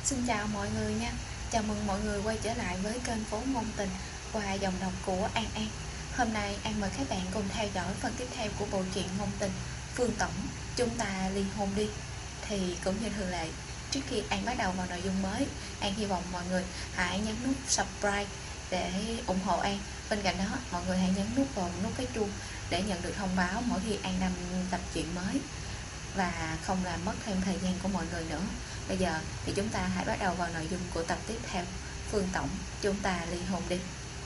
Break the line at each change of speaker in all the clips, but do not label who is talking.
Xin chào mọi người nha. Chào mừng mọi người quay trở lại với kênh Phố Ngôn Tình qua dòng đọc của An An. Hôm nay An mời các bạn cùng theo dõi phần tiếp theo của bộ truyện ngôn tình Phương Tổng Chúng Ta Ly Hôn Đi. Thì cũng như thường lệ, trước khi An bắt đầu vào nội dung mới, An hy vọng mọi người hãy nhấn nút subscribe để ủng hộ An. Bên cạnh đó, mọi người hãy nhấn vào nút cái chuông để nhận được thông báo mỗi khi An đăng tập truyện mới và không làm mất thêm thời gian của mọi người nữa. Bây giờ thì chúng ta hãy bắt đầu vào nội dung của tập tiếp theo, Phương Tổng Chúng Ta Ly Hôn Đi.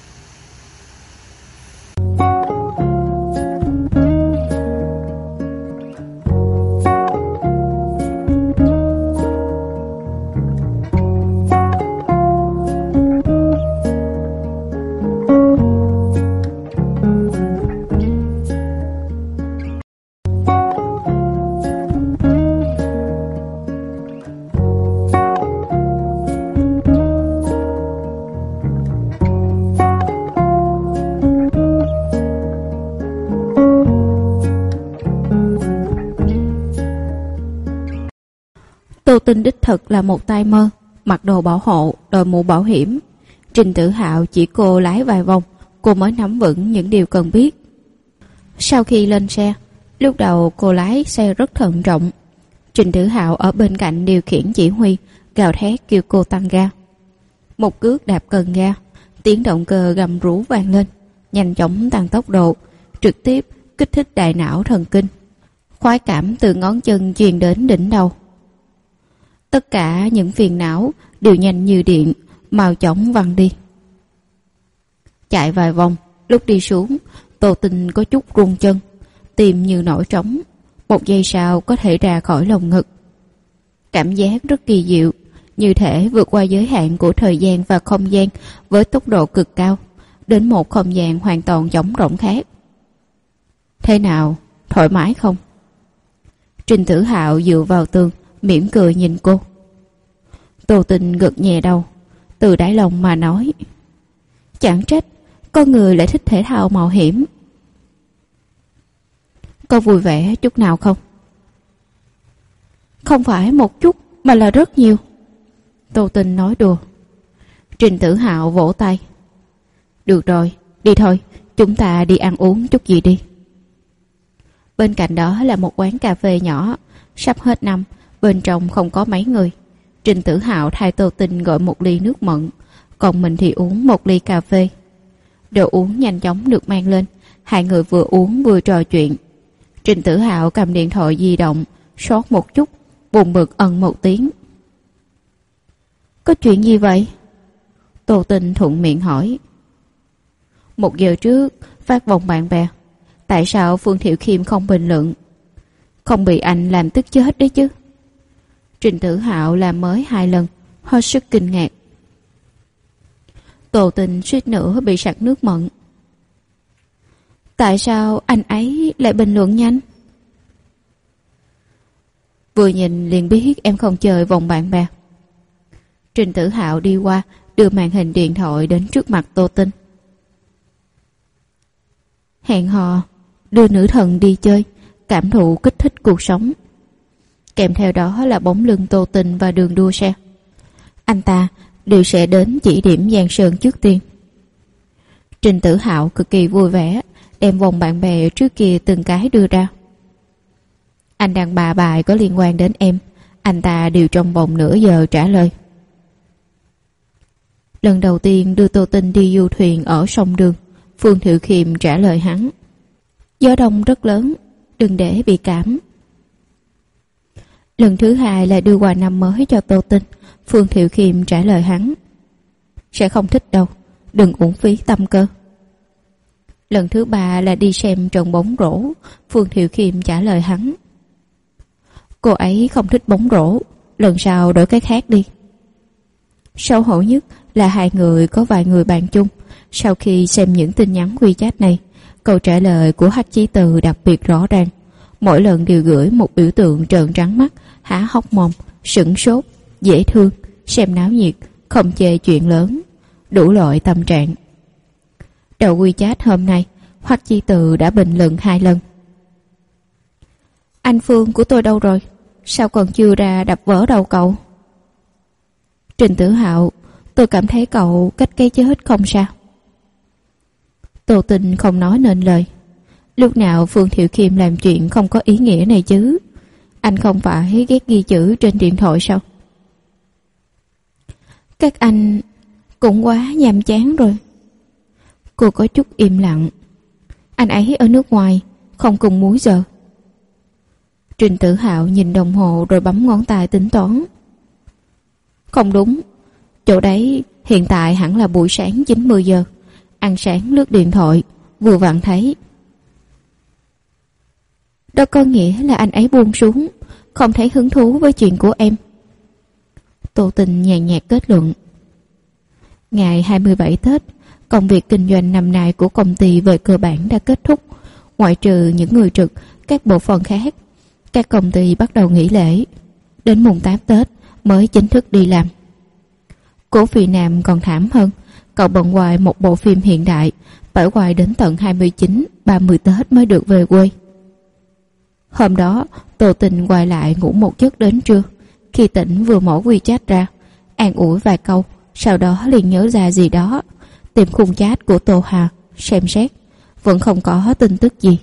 Tô Tinh đích thực là một tay mơ, mặc đồ bảo hộ, đội mũ bảo hiểm. Trình Tử Hạo chỉ cô lái vài vòng, cô mới nắm vững những điều cần biết. Sau khi lên xe, lúc đầu cô lái xe rất thận trọng. Trình Tử Hạo ở bên cạnh điều khiển chỉ huy, gào thét kêu cô tăng ga. Một cước đạp cần ga, tiếng động cơ gầm rú vang lên, nhanh chóng tăng tốc độ, trực tiếp kích thích đại não thần kinh. Khoái cảm từ ngón chân truyền đến đỉnh đầu. Tất cả những phiền não đều nhanh như điện, mau chóng văng đi. Chạy vài vòng, lúc đi xuống, Tô Tinh có chút run chân, tim như nổi trống, một giây sau có thể ra khỏi lồng ngực. Cảm giác rất kỳ diệu, như thể vượt qua giới hạn của thời gian và không gian với tốc độ cực cao, đến một không gian hoàn toàn trống rỗng khác. Thế nào, thoải mái không? Trình Tử Hạo dựa vào tường, mỉm cười nhìn cô. Tô Tinh gật nhẹ đầu, từ đáy lòng mà nói, chẳng trách con người lại thích thể thao mạo hiểm. Có vui vẻ chút nào không? Không phải một chút mà là rất nhiều, Tô Tinh nói đùa. Trình Tử Hạo vỗ tay. Được rồi, đi thôi, chúng ta đi ăn uống chút gì đi. Bên cạnh đó là một quán cà phê nhỏ, sắp hết năm, bên trong không có mấy người. Trình Tử Hạo thay Tô Tinh gọi một ly nước mận, còn mình thì uống một ly cà phê. Đồ uống nhanh chóng được mang lên, hai người vừa uống vừa trò chuyện. Trình Tử Hạo cầm điện thoại di động, sót một chút, buồn bực ân một tiếng. Có chuyện gì vậy? Tô Tinh thuận miệng hỏi. 1 giờ trước, phát vòng bạn bè. Tại sao Phương Thiệu Khiêm không bình luận? Không bị anh làm tức chết đấy chứ. Trình Tử Hạo làm mới 2 lần, hết sức kinh ngạc. Tô Tinh suýt nữa bị sặc nước mận. Tại sao anh ấy lại bình luận nhanh? Vừa nhìn liền biết em không chơi vòng bạn bè. Trình Tử Hạo đi qua, đưa màn hình điện thoại đến trước mặt Tô Tinh. Hẹn hò, đưa nữ thần đi chơi, cảm thụ kích thích cuộc sống. Kèm theo đó là bóng lưng Tô Tinh và đường đua xe. Anh ta đều sẽ đến chỉ điểm Giang Sơn trước tiên. Trình Tử Hạo cực kỳ vui vẻ, đem vòng bạn bè trước kia từng cái đưa ra. Anh đăng 3 bài có liên quan đến em, anh ta đều trong vòng nửa giờ trả lời. Lần đầu tiên đưa Tô Tinh đi du thuyền ở sông Đường, Phương Thiệu Khiêm trả lời hắn. Gió đông rất lớn, đừng để bị cảm. Lần thứ 2 là đưa quà năm mới cho Tô Tinh, Phương Thiệu Khiêm trả lời hắn. Sẽ không thích đâu, đừng uổng phí tâm cơ. Lần thứ 3 là đi xem trận bóng rổ, Phương Thiệu Khiêm trả lời hắn. Cô ấy không thích bóng rổ, lần sau đổi cái khác đi. Xấu hổ nhất là hai người có vài người bạn chung. Sau khi xem những tin nhắn WeChat này, câu trả lời của Hách Chí Từ đặc biệt rõ ràng. Mỗi lần đều gửi một biểu tượng trợn trắng mắt, há hốc mồm, sửng sốt, dễ thương, xem náo nhiệt, không chê chuyện lớn, đủ loại tâm trạng. Đầu WeChat hôm nay, Hách Chí Từ đã bình luận 2 lần. Anh Phương của tôi đâu rồi? Sao còn chưa ra đập vỡ đầu cậu? Trình Tử Hạo, tôi cảm thấy cậu cách cái chết không sao. Tô Tình không nói nên lời. Lúc nào Phương Thiệu Khiêm làm chuyện không có ý nghĩa này chứ? Anh không phải ghét ghi chữ trên điện thoại sao? Các anh cũng quá nhàm chán rồi. Cô có chút im lặng. Anh ấy ở nước ngoài, không cùng múi giờ. Trình Tử Hạo nhìn đồng hồ rồi bấm ngón tay tính toán. Không đúng, chỗ đấy hiện tại hẳn là buổi sáng 9-10 giờ. Ăn sáng lướt điện thoại, vừa vặn thấy. Đó có nghĩa là anh ấy buông xuống, không thấy hứng thú với chuyện của em. Tô Tình nhàn nhạt kết luận. Ngày 27 Tết, công việc kinh doanh năm nay của công ty về cơ bản đã kết thúc. Ngoại trừ những người trực, các bộ phận khác, các công ty bắt đầu nghỉ lễ. Đến mùng 8 Tết mới chính thức đi làm. Cố Phi Nam còn thảm hơn. Cậu bận hoài một bộ phim hiện đại, phải hoài đến tận 29-30 Tết mới được về quê. Hôm đó, Tô Tình quay lại ngủ một giấc đến trưa. Khi tỉnh vừa mở WeChat ra, an ủi vài câu, sau đó liền nhớ ra gì đó, tìm khung chat của Tô Hà, xem xét, vẫn không có tin tức gì.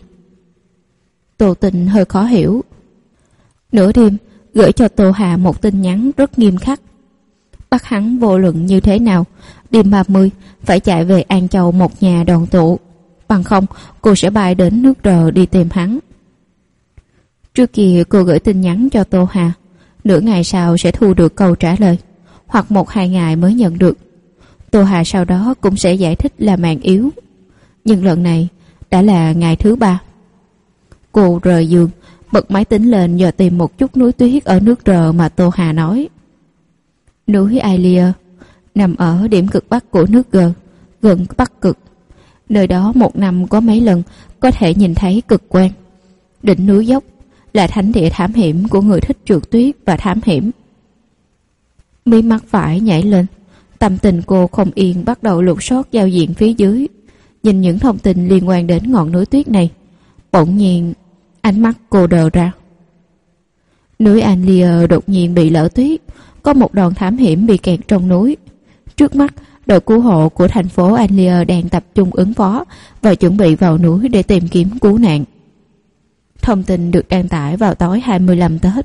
Tô Tình hơi khó hiểu. Nửa đêm, gửi cho Tô Hà một tin nhắn rất nghiêm khắc. Bắt hắn vô luận như thế nào, đêm 30 phải chạy về An Châu một nhà đoàn tụ, bằng không cô sẽ bay đến nước R đi tìm hắn. Trước kia cô gửi tin nhắn cho Tô Hà, nửa ngày sau sẽ thu được câu trả lời, hoặc 1-2 ngày mới nhận được. Tô Hà sau đó cũng sẽ giải thích là mạng yếu. Nhưng lần này đã là ngày thứ 3. Cô rời giường, bật máy tính lên dò tìm một chút núi tuyết ở nước R mà Tô Hà nói. Núi Ailia nằm ở điểm cực bắc của nước G, gần Bắc Cực. Nơi đó một năm có mấy lần có thể nhìn thấy cực quang. Đỉnh núi dốc là thánh địa thám hiểm của người thích trượt tuyết và thám hiểm. Mí mắt phải nhảy lên, tâm tình cô không yên bắt đầu lục soát giao diện phía dưới, nhìn những thông tin liên quan đến ngọn núi tuyết này. Bỗng nhiên ánh mắt cô đờ ra. Núi Ailia đột nhiên bị lở tuyết, có một đoàn thám hiểm bị kẹt trong núi. Trước mắt, đội cứu hộ của thành phố Ailia đang tập trung ứng phó và chuẩn bị vào núi để tìm kiếm cứu nạn. Thông tin được đăng tải vào tối 25 Tết.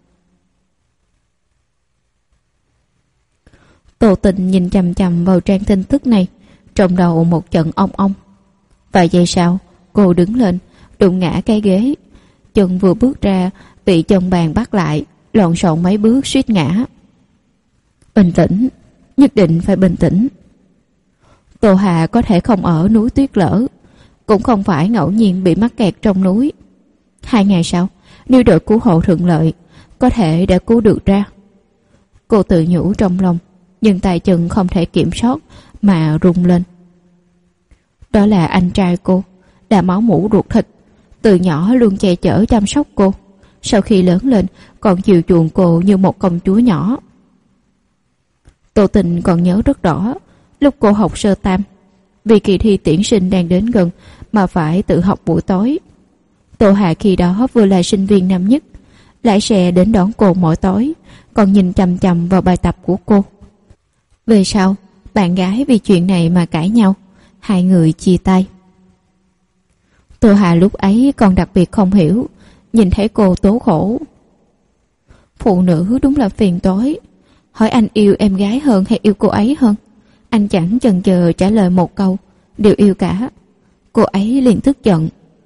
Tô Tình nhìn chằm chằm vào trang tin tức này, trong đầu một trận ong ong. Vài giây sau, cô đứng lên, đụng ngã cái ghế. Chân vừa bước ra, bị chân bàn bắt lại, lộn xộn mấy bước suýt ngã. Bình tĩnh, nhất định phải bình tĩnh. Tô Hà có thể không ở núi tuyết lở, cũng không phải ngẫu nhiên bị mắc kẹt trong núi. 2 ngày sau, nếu đội cứu hộ thuận lợi, có thể đã cứu được ra. Cô tự nhủ trong lòng, nhưng tay chân không thể kiểm soát mà rung lên. Đó là anh trai cô, là máu mủ ruột thịt, từ nhỏ luôn che chở chăm sóc cô, sau khi lớn lên còn chiều chuộng cô như một công chúa nhỏ. Tô Tình còn nhớ rất rõ, lúc cô học sơ tam, vì kỳ thi tuyển sinh đang đến gần mà phải tự học buổi tối. Tô Hà khi đó vừa là sinh viên năm nhất, lái xe đến đón cô mỗi tối, còn nhìn chằm chằm vào bài tập của cô. Về sau, bạn gái vì chuyện này mà cãi nhau, 2 người chia tay. Tô Hà lúc ấy còn đặc biệt không hiểu, nhìn thấy cô tố khổ. Phụ nữ đúng là phiền toái. Hỏi anh yêu em gái hơn hay yêu cô ấy hơn, anh chẳng chần chờ trả lời một câu, đều yêu cả. Cô ấy liền tức giận.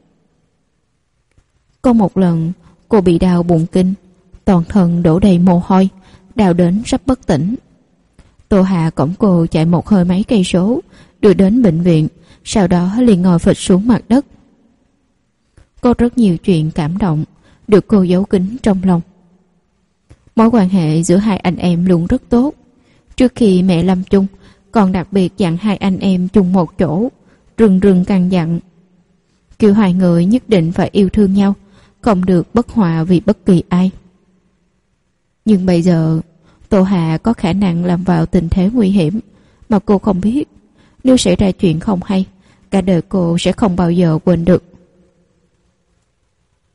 Có một lần, cô bị đau bụng kinh, toàn thân đổ đầy mồ hôi, đau đến sắp bất tỉnh. Tô Hà cõng cô chạy một hơi mấy cây số, đưa đến bệnh viện, sau đó liền ngồi phịch xuống mặt đất. Có rất nhiều chuyện cảm động được cô giấu kín trong lòng. Mối quan hệ giữa hai anh em luôn rất tốt. Trước khi mẹ lâm chung, còn đặc biệt dặn hai anh em chung một chỗ, rừng rừng căn dặn, kêu hai người nhất định phải yêu thương nhau, không được bất hòa vì bất kỳ ai. Nhưng bây giờ, Tô Hà có khả năng lâm vào tình thế nguy hiểm mà cô không biết. Nếu xảy ra chuyện không hay, cả đời cô sẽ không bao giờ quên được.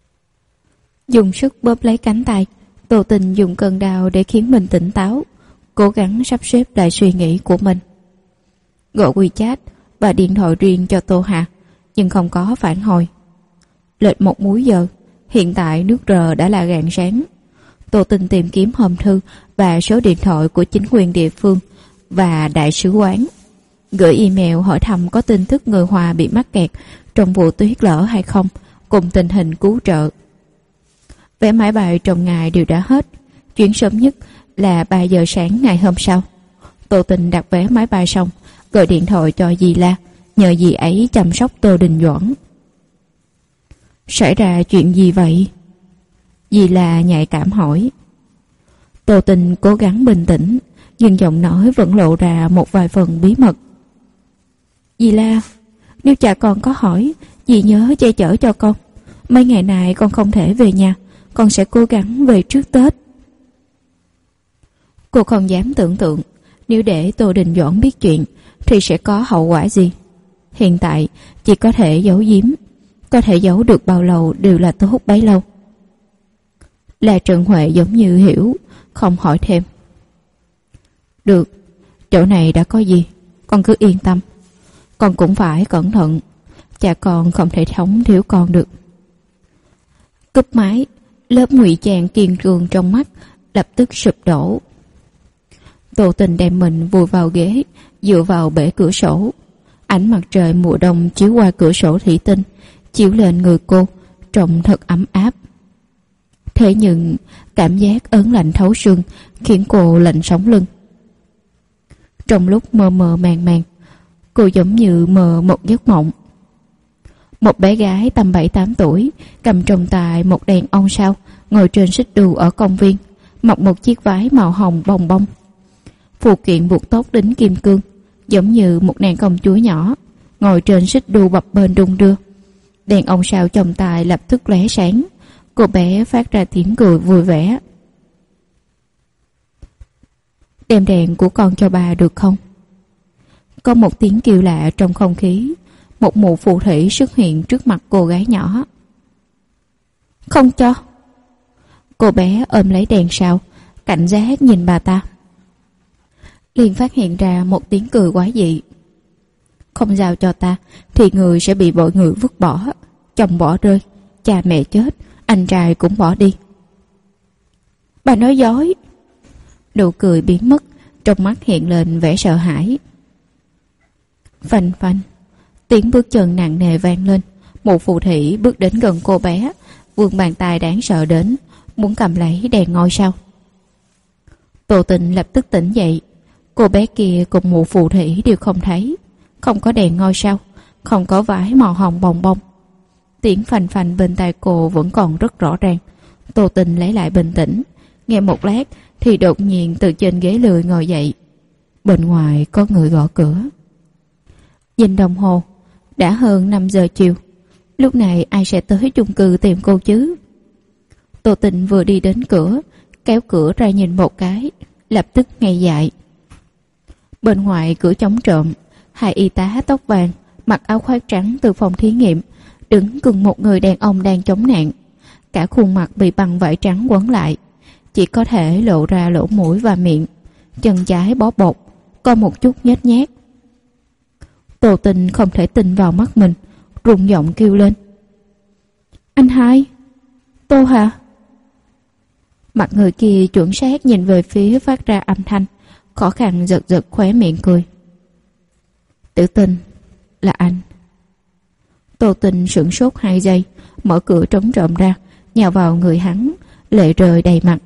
Dùng sức bóp lấy cánh tay, Tô Tình dùng cơn đau để khiến mình tỉnh táo. cố gắng sắp xếp lại suy nghĩ của mình. Gọi WeChat và điện thoại riêng cho Tô Hà, nhưng không có phản hồi. Lệch 1 múi giờ, hiện tại nước R đã là rạng sáng. Tô Tinh tìm kiếm hòm thư và số điện thoại của chính quyền địa phương và đại sứ quán, gửi email hỏi thăm có tin tức người Hoa bị mắc kẹt trong vụ tuyết lở hay không, cùng tình hình cứu trợ. Vé máy bay trong ngày đều đã hết, chuyến sớm nhất là 3 giờ sáng ngày hôm sau. Tô Tinh đặt vé máy bay xong, gọi điện thoại cho dì La, nhờ dì ấy chăm sóc Tô Đình Doãn. Xảy ra chuyện gì vậy? Dì La nhạy cảm hỏi. Tô Tinh cố gắng bình tĩnh, nhưng giọng nói vẫn lộ ra một vài phần bí mật. Dì La, nếu cha con có hỏi, dì nhớ che chở cho con. Mấy ngày này con không thể về nhà, con sẽ cố gắng về trước Tết. Cô không dám tưởng tượng nếu để Tô Đình Doãn biết chuyện thì sẽ có hậu quả gì. Hiện tại chỉ có thể giấu giếm, có thể giấu được bao lâu đều là tốt bấy lâu. Là Trần Huệ giống như hiểu, không hỏi thêm. Được, chỗ này đã có gì, con cứ yên tâm. Con cũng phải cẩn thận, cha con không thể sống thiếu con được. Cúp máy, lớp ngụy trang kiên cường trong mắt lập tức sụp đổ. Tô Tình đem mình vùi vào ghế, dựa vào bể cửa sổ. Ánh mặt trời mùa đông chiếu qua cửa sổ thủy tinh, chiếu lên người cô, trông thật ấm áp. Thế nhưng cảm giác ớn lạnh thấu xương khiến cô lạnh sống lưng. Trong lúc mơ mơ màng màng, cô giống như mơ một giấc mộng. Một bé gái tầm 7-8 tuổi cầm trong tay một đèn ông sao, ngồi trên xích đu ở công viên, mặc một chiếc váy màu hồng bồng bông, phụ kiện buộc tóc đính kim cương, giống như một nàng công chúa nhỏ, ngồi trên xích đu bập bênh đung đưa. Đèn ông sao trong tay lập tức lóe sáng. Cô bé phát ra tiếng cười vui vẻ. Đem đèn của con cho bà được không? Có một tiếng kêu lạ trong không khí. Một mụ phù thủy xuất hiện trước mặt cô gái nhỏ. Không cho. Cô bé ôm lấy đèn sao, cảnh giác nhìn bà ta. Liền phát hiện ra một tiếng cười quái dị. Không giao cho ta thì người sẽ bị mọi người vứt bỏ. Chồng bỏ rơi, cha mẹ chết, anh trai cũng bỏ đi. Bà nói dối. Nụ cười biến mất, trong mắt hiện lên vẻ sợ hãi. Phanh phanh, tiếng bước chân nặng nề vang lên. Một phù thủy bước đến gần cô bé, vươn bàn tay đáng sợ đến, muốn cầm lấy đèn ngôi sao. Tô Tình lập tức tỉnh dậy. Cô bé kia cùng mụ phù thủy đều không thấy. Không có đèn ngôi sao, không có vải màu hồng bồng bông. Tiếng phanh phanh bên tai cô vẫn còn rất rõ ràng. Tô Tình lấy lại bình tĩnh, nghe một lát thì đột nhiên từ trên ghế lười ngồi dậy. Bên ngoài có người gõ cửa. Nhìn đồng hồ, đã hơn 5 giờ chiều. Lúc này ai sẽ tới chung cư tìm cô chứ? Tô Tình vừa đi đến cửa, kéo cửa ra nhìn một cái, lập tức ngây dại. Bên ngoài cửa chống trộm, 2 y tá tóc vàng mặc áo khoác trắng từ phòng thí nghiệm đứng cùng một người đàn ông đang chống nạn. Cả khuôn mặt bị băng vải trắng quấn lại, chỉ có thể lộ ra lỗ mũi và miệng, chân trái bó bột, có một chút nhếch nhác. Tô Tình không thể tin vào mắt mình, run giọng kêu lên. Anh hai, Tô hả? Mặt người kia chuẩn xác nhìn về phía phát ra âm thanh, khó khăn giật giật khóe miệng cười. Tử Tình, là anh. Tô Tình sửng sốt 2 giây, mở cửa trống trộm ra, nhào vào người hắn, lệ rơi đầy mặt.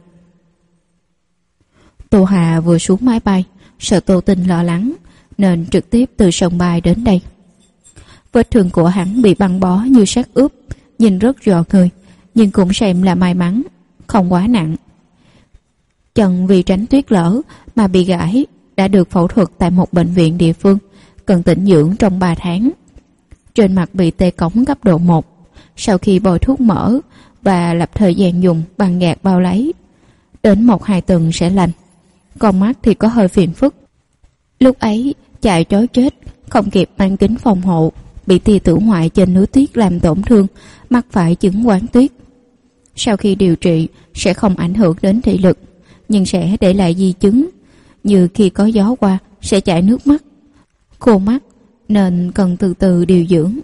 Tô Hà vừa xuống máy bay, sợ Tô Tình lo lắng, nên trực tiếp từ sân bay đến đây. Vết thương của hắn bị băng bó như sắt ướp, nhìn rất rò người, nhưng cũng xem là may mắn, không quá nặng. Chân vì tránh tuyết lở mà bị gãy, đã được phẫu thuật tại một bệnh viện địa phương, cần tĩnh dưỡng trong 3 tháng. Trên mặt bị tê cống cấp độ 1, sau khi bôi thuốc mỡ và lập thời gian dùng bằng gạt bao lấy, đến 1-2 tuần sẽ lành. Con mắt thì có hơi phiền phức. Lúc ấy chạy trối chết, không kịp mang kính phòng hộ, bị tia tử ngoại trên núi tuyết làm tổn thương, mắc phải chứng quáng tuyết. Sau khi điều trị sẽ không ảnh hưởng đến thị lực, nhưng sẽ để lại di chứng, như khi có gió qua sẽ chảy nước mắt. Khô mắt nên cần từ từ điều dưỡng.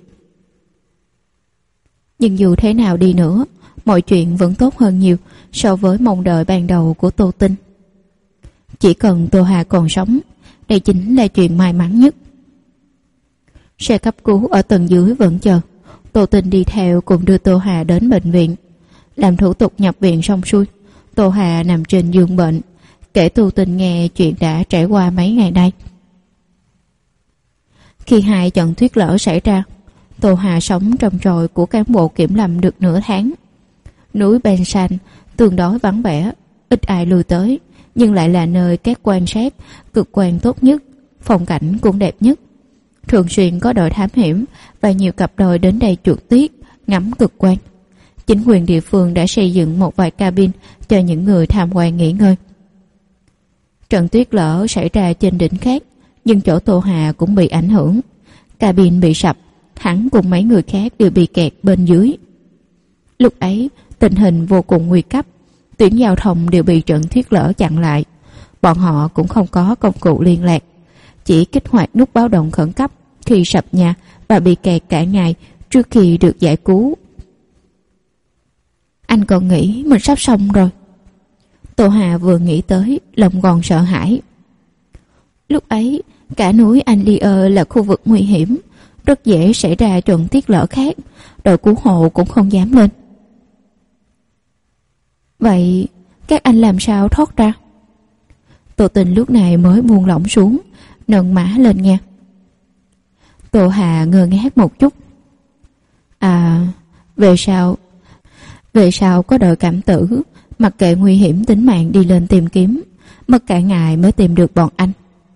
Nhưng dù thế nào đi nữa, mọi chuyện vẫn tốt hơn nhiều so với mong đợi ban đầu của Tô Tinh. Chỉ cần Tô Hà còn sống, đây chính là chuyện may mắn nhất. Xe cấp cứu ở tầng dưới vẫn chờ. Tô Tinh đi theo cùng đưa Tô Hà đến bệnh viện. Làm thủ tục nhập viện xong xuôi, Tô Hà nằm trên giường bệnh, kể Tô Tinh nghe chuyện đã trải qua mấy ngày nay. Khi hai trận tuyết lở xảy ra, Tô Hà sống trong tròi của cán bộ kiểm lâm được nửa tháng. Núi Ben San tương đối vắng vẻ, ít ai lui tới, nhưng lại là nơi các quan sát cực quan tốt nhất, phong cảnh cũng đẹp nhất. Thường xuyên có đội thám hiểm và nhiều cặp đôi đến đây chuột tuyết, ngắm cực quan. Chính quyền địa phương đã xây dựng một vài cabin cho những người tham quan nghỉ ngơi. Trận tuyết lở xảy ra trên đỉnh khác, nhưng chỗ Tô Hà cũng bị ảnh hưởng. Cabin bị sập, hắn cùng mấy người khác đều bị kẹt bên dưới. Lúc ấy, tình hình vô cùng nguy cấp, tuyến giao thông đều bị trận tuyết lở chặn lại. Bọn họ cũng không có công cụ liên lạc, chỉ kích hoạt nút báo động khẩn cấp khi sập nhà và bị kẹt cả ngày trước khi được giải cứu. Anh còn nghĩ mình sắp xong rồi. Tô Hà vừa nghĩ tới, lòng còn sợ hãi. Lúc ấy, cả núi Anlier là khu vực nguy hiểm, rất dễ xảy ra trận tuyết lở khác, đội cứu hộ cũng không dám lên. Vậy, các anh làm sao thoát ra? Tô Tinh lúc này mới buông lỏng xuống, nâng má lên nghe. Tô Hà ngơ ngác một chút. Về sau có đội cảm tử, mặc kệ nguy hiểm tính mạng đi lên tìm kiếm, mất cả ngày mới tìm được bọn anh.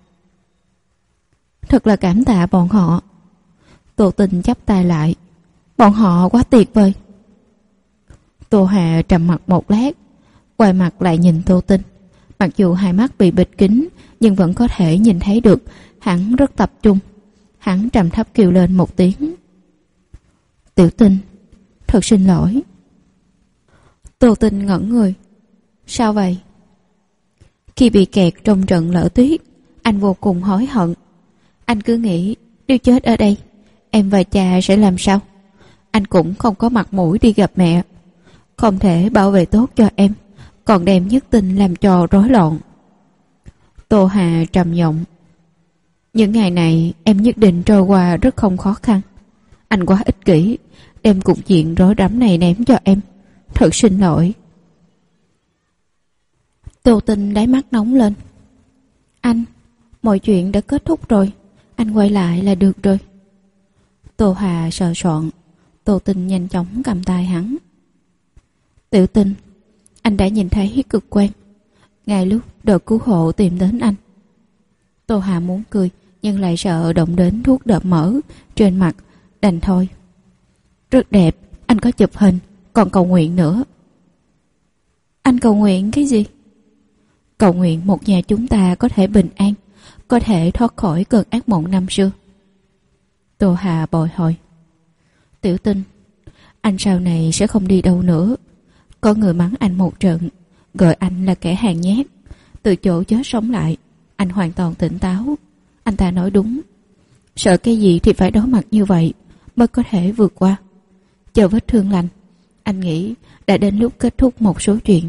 Thật là cảm tạ bọn họ. Tô Tinh chắp tay lại. Bọn họ quá tuyệt vời. Tô Hà trầm mặc một lát, quay mặt lại nhìn Tô Tinh. Mặc dù hai mắt bị bịt kính, nhưng vẫn có thể nhìn thấy được hắn rất tập trung. Hắn trầm thấp kêu lên một tiếng. Tiểu Tinh, thật xin lỗi. Tô Tinh ngẩn người. Sao vậy? Khi bị kẹt trong trận lở tuyết, anh vô cùng hối hận. Anh cứ nghĩ nếu chết ở đây, em và cha sẽ làm sao? Anh cũng không có mặt mũi đi gặp mẹ, không thể bảo vệ tốt cho em, còn đem Nhất Tinh làm trò rối loạn. Tô Hà trầm giọng. Những ngày này em nhất định trôi qua rất không khó khăn. Anh quá ích kỷ, đem cục diện rối rắm này ném cho em. Thật xin lỗi. Tô Tinh đáy mắt nóng lên. Anh, mọi chuyện đã kết thúc rồi, anh quay lại là được rồi. Tô Hà sờ soạn. Tô Tinh nhanh chóng cầm tay hắn. Tiểu Tinh, anh đã nhìn thấy cực quang ngay lúc đội cứu hộ tìm đến anh. Tô Hà muốn cười, nhưng lại sợ động đến thuốc đợm mỡ trên mặt, đành thôi. Rất đẹp, anh có chụp hình, còn cầu nguyện nữa. Anh cầu nguyện cái gì? Cầu nguyện một nhà chúng ta có thể bình an, có thể thoát khỏi cơn ác mộng năm xưa. Tô Hà bồi hồi. Tiểu Tinh, anh sau này sẽ không đi đâu nữa. Có người mắng anh một trận, gọi anh là kẻ hèn nhát, từ chỗ chết sống lại. Anh hoàn toàn tỉnh táo. Anh ta nói đúng. Sợ cái gì thì phải đối mặt như vậy mới có thể vượt qua. Chờ vết thương lành, anh nghĩ đã đến lúc kết thúc một số chuyện.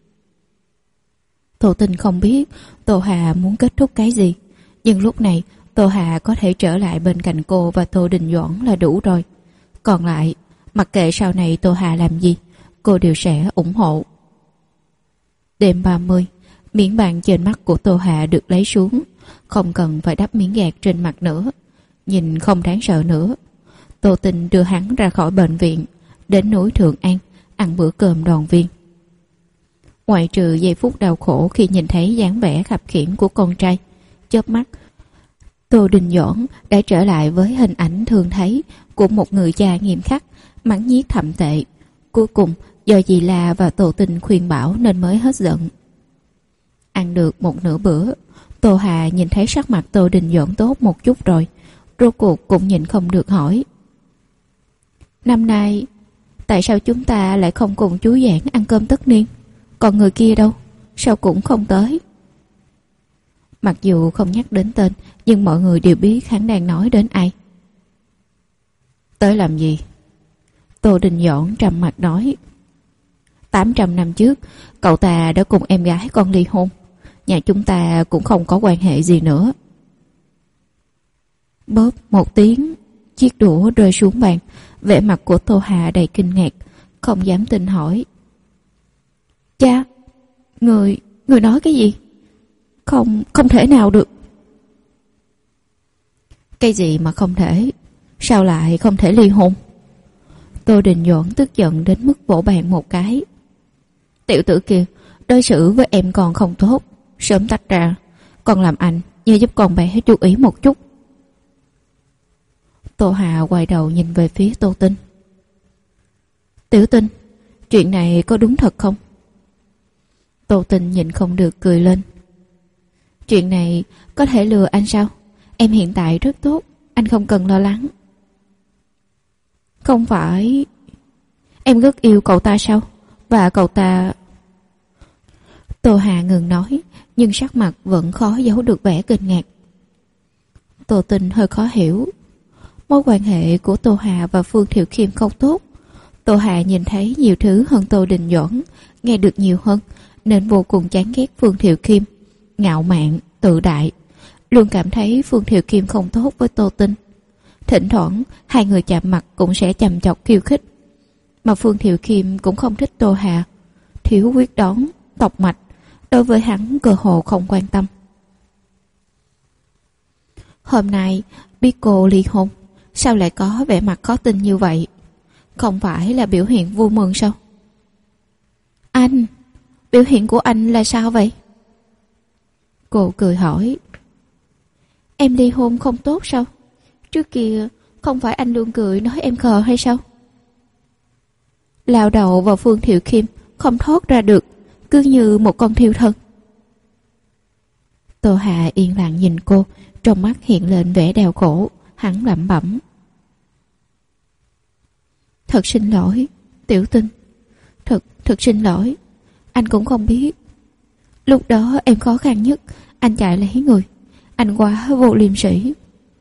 Tô Tinh không biết Tô Hà muốn kết thúc cái gì, nhưng lúc này Tô Hà có thể trở lại bên cạnh cô và Tô Đình Doãn là đủ rồi. Còn lại, mặc kệ sau này Tô Hà làm gì, cô đều sẽ ủng hộ. Đêm 30, miếng băng trên mắt của Tô Hà được lấy xuống, không cần phải đắp miếng gạc trên mặt nữa, nhìn không đáng sợ nữa. Tô Tinh đưa hắn ra khỏi bệnh viện, đến núi Thượng An ăn bữa cơm đoàn viên. Ngoại trừ giây phút đau khổ khi nhìn thấy dáng vẻ khập khiễng của con trai, chớp mắt Tô Đình Doãn đã trở lại với hình ảnh thường thấy của một người cha nghiêm khắc, mắng nhiếc thậm tệ. Cuối cùng do dì La và Tô Tinh khuyên bảo nên mới hết giận. Ăn được một nửa bữa, Tô Hà nhìn thấy sắc mặt Tô Đình Doãn tốt một chút rồi, rốt cuộc cũng nhịn không được hỏi. Năm nay, tại sao chúng ta lại không cùng chú Giảng ăn cơm tất niên? Còn người kia đâu? Sao cũng không tới? Mặc dù không nhắc đến tên, nhưng mọi người đều biết hắn đang nói đến ai. Tới làm gì? Tô Đình Dõn trầm mặt nói. 800 năm trước, cậu ta đã cùng em gái con ly hôn. Nhà chúng ta cũng không có quan hệ gì nữa. Bóp một tiếng, chiếc đũa rơi xuống bàn. Vẻ mặt của Tô Hà đầy kinh ngạc, không dám tin hỏi. Cha, người nói cái gì? Không thể nào được. Cái gì mà không thể? Sao lại không thể ly hôn? Tô Đình Doãn tức giận đến mức vỗ bàn một cái. Tiểu tử kia đối xử với em còn không tốt, sớm tách ra. Con làm anh nhờ giúp con bé chú ý một chút. Tô Hà quay đầu nhìn về phía Tô Tinh. Tiểu Tinh, chuyện này có đúng thật không? Tô Tinh nhịn không được cười lên. Chuyện này có thể lừa anh sao? Em hiện tại rất tốt, anh không cần lo lắng. Không phải em rất yêu cậu ta sao? Và cậu ta... Tô Hà ngừng nói, nhưng sắc mặt vẫn khó giấu được vẻ kinh ngạc. Tô Tinh hơi khó hiểu. Mối quan hệ của Tô Hà và Phương Thiệu Khiêm không tốt. Tô Hà nhìn thấy nhiều thứ hơn Tô Đình Doãn, nghe được nhiều hơn, nên vô cùng chán ghét Phương Thiệu Khiêm. Ngạo mạn, tự đại, luôn cảm thấy Phương Thiệu Khiêm không tốt với Tô Tinh. Thỉnh thoảng hai người chạm mặt cũng sẽ chằm chọc khiêu khích. Mà Phương Thiệu Khiêm cũng không thích Tô Hà, thiếu quyết đoán, tọc mạch, đối với hắn cơ hồ không quan tâm. Hôm nay biết cô ly hôn, sao lại có vẻ mặt khó tin như vậy? Không phải là biểu hiện vui mừng sao? Anh, biểu hiện của anh là sao vậy? Cô cười hỏi. Em ly hôn không tốt sao? Trước kia không phải anh luôn cười nói em khờ hay sao? Lao đầu vào Phương Thiệu Khiêm không thoát ra được, cứ như một con thiêu thân. Tô Hà yên lặng nhìn cô, trong mắt hiện lên vẻ đau khổ. Hắn lẩm bẩm. Thật xin lỗi, Tiểu Tinh. Thật xin lỗi. Anh cũng không biết. Lúc đó em khó khăn nhất, anh chạy lấy người. Anh quá vô liêm sỉ.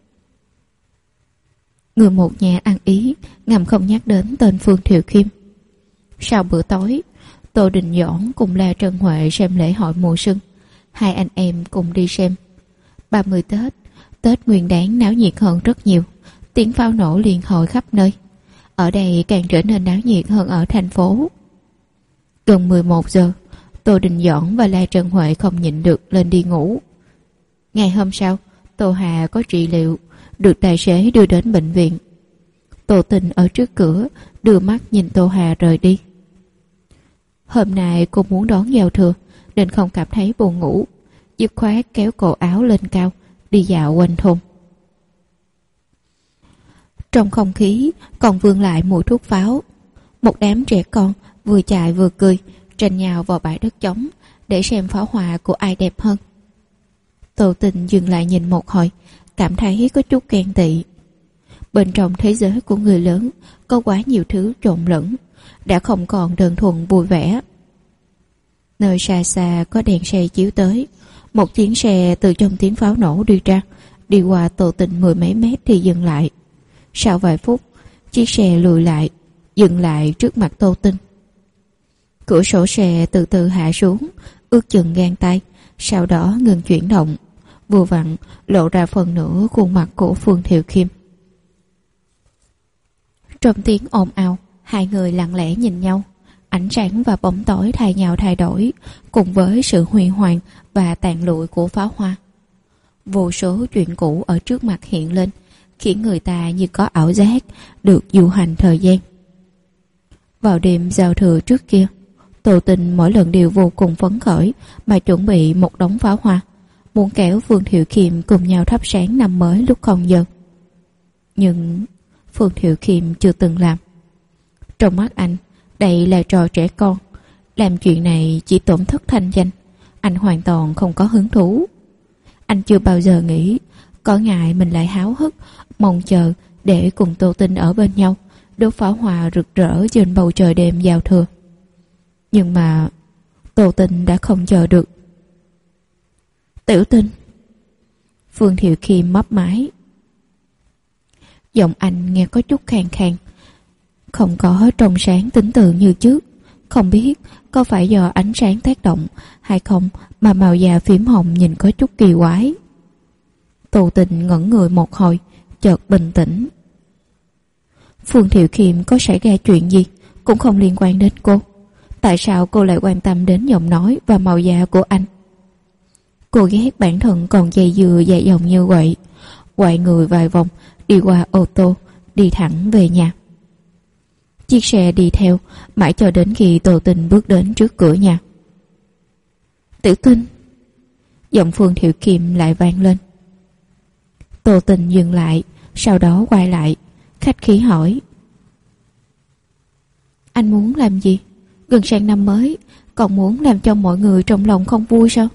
Người một nhà ăn ý, ngầm không nhắc đến tên Phương Thiệu Khiêm. Sau bữa tối, Tô Đình Doãn cùng La Trân Huệ xem lễ hội mùa xuân. Hai anh em cùng đi xem. 30 Tết, Tết Nguyên Đán náo nhiệt hơn rất nhiều. Tiếng pháo nổ liên hồi khắp nơi. Ở đây càng trở nên náo nhiệt hơn ở thành phố. Gần 11 giờ, Tô Đình Doãn và La Trân Huệ không nhịn được lên đi ngủ. Ngày hôm sau, Tô Hà có trị liệu, được tài xế đưa đến bệnh viện. Tô Tinh ở trước cửa, đưa mắt nhìn Tô Hà rời đi. Hôm nay cô muốn đón giao thừa, nên không cảm thấy buồn ngủ, dứt khoát kéo cổ áo lên cao, đi dạo quanh thôn. Trong không khí còn vương lại mùi thuốc pháo. Một đám trẻ con vừa chạy vừa cười, tranh nhau vào bãi đất trống để xem pháo hoa của ai đẹp hơn. Tô Tinh dừng lại nhìn một hồi, cảm thấy có chút ghen tị. Bên trong thế giới của người lớn có quá nhiều thứ trộn lẫn, đã không còn đơn thuần vui vẻ. Nơi xa xa có đèn xe chiếu tới, một chuyến xe từ trong tiếng pháo nổ đi ra, đi qua Tô Tinh 10 mấy mét thì dừng lại. Sau vài phút, chiếc xe lùi lại, dừng lại trước mặt Tô Tinh. Cửa sổ xe từ từ hạ xuống, ước chừng gang tay, sau đó ngừng chuyển động, vừa vặn lộ ra phần nửa khuôn mặt của Phương Thiệu Khiêm. Trong tiếng ồn ào, hai người lặng lẽ nhìn nhau. Ánh sáng và bóng tối thay nhau thay đổi, cùng với sự huy hoàng và tàn lụi của pháo hoa. Vô số chuyện cũ ở trước mặt hiện lên, khiến người ta như có ảo giác được du hành thời gian. Vào đêm giao thừa trước kia, Tô Tinh mỗi lần đều vô cùng phấn khởi mà chuẩn bị một đống pháo hoa, muốn kéo Phương Thiệu Khiêm cùng nhau thắp sáng năm mới lúc 0 giờ. Nhưng Phương Thiệu Khiêm chưa từng làm. Trong mắt anh, đây là trò trẻ con. Làm chuyện này chỉ tổn thất thanh danh. Anh hoàn toàn không có hứng thú. Anh chưa bao giờ nghĩ có ngày mình lại háo hức mong chờ để cùng Tô Tinh ở bên nhau, đốt pháo hoa rực rỡ trên bầu trời đêm giao thừa. Nhưng mà Tô Tinh đã không chờ được. Tiểu Tinh, Phương Thiệu Kim mấp máy. Giọng anh nghe có chút khàn khàn, không có trong sáng tính tường như trước. Không biết có phải do ánh sáng tác động hay không mà màu da phím hồng nhìn có chút kỳ quái. Tô Tình ngẩn người một hồi, chợt bình tĩnh. Phương Thiệu Kim có xảy ra chuyện gì cũng không liên quan đến cô. Tại sao cô lại quan tâm đến giọng nói và màu da của anh? Cô ghét bản thân còn dây dưa dài dòng như vậy. Quay người vài vòng, đi qua ô tô, đi thẳng về nhà. Chiếc xe đi theo mãi cho đến khi Tô Tình bước đến trước cửa nhà. Tiểu Tinh, giọng Phương Thiệu Kim lại vang lên. Tô Tình dừng lại, sau đó quay lại, khách khí hỏi: Anh muốn làm gì? Gần sang năm mới, còn muốn làm cho mọi người trong lòng không vui sao?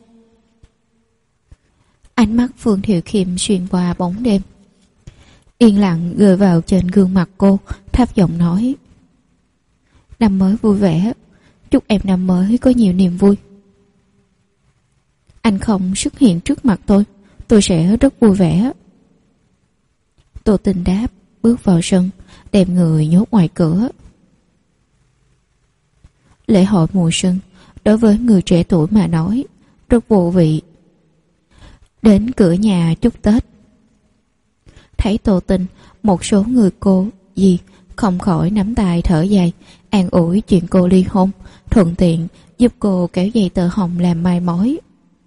Ánh mắt Phương Thiệu Kim xuyên qua bóng đêm, yên lặng gửi vào trên gương mặt cô, thấp giọng nói: Năm mới vui vẻ, chúc em năm mới có nhiều niềm vui. Anh không xuất hiện trước mặt tôi sẽ rất vui vẻ. Tô Tình đáp, bước vào sân, đem người nhốt ngoài cửa. Lễ hội mùa xuân đối với người trẻ tuổi mà nói rất vô vị. Đến cửa nhà chúc Tết, thấy Tô Tình, một số người cô gì không khỏi nắm tay thở dài, an ủi chuyện cô ly hôn, thuận tiện giúp cô kéo dây tơ hồng làm mai mối.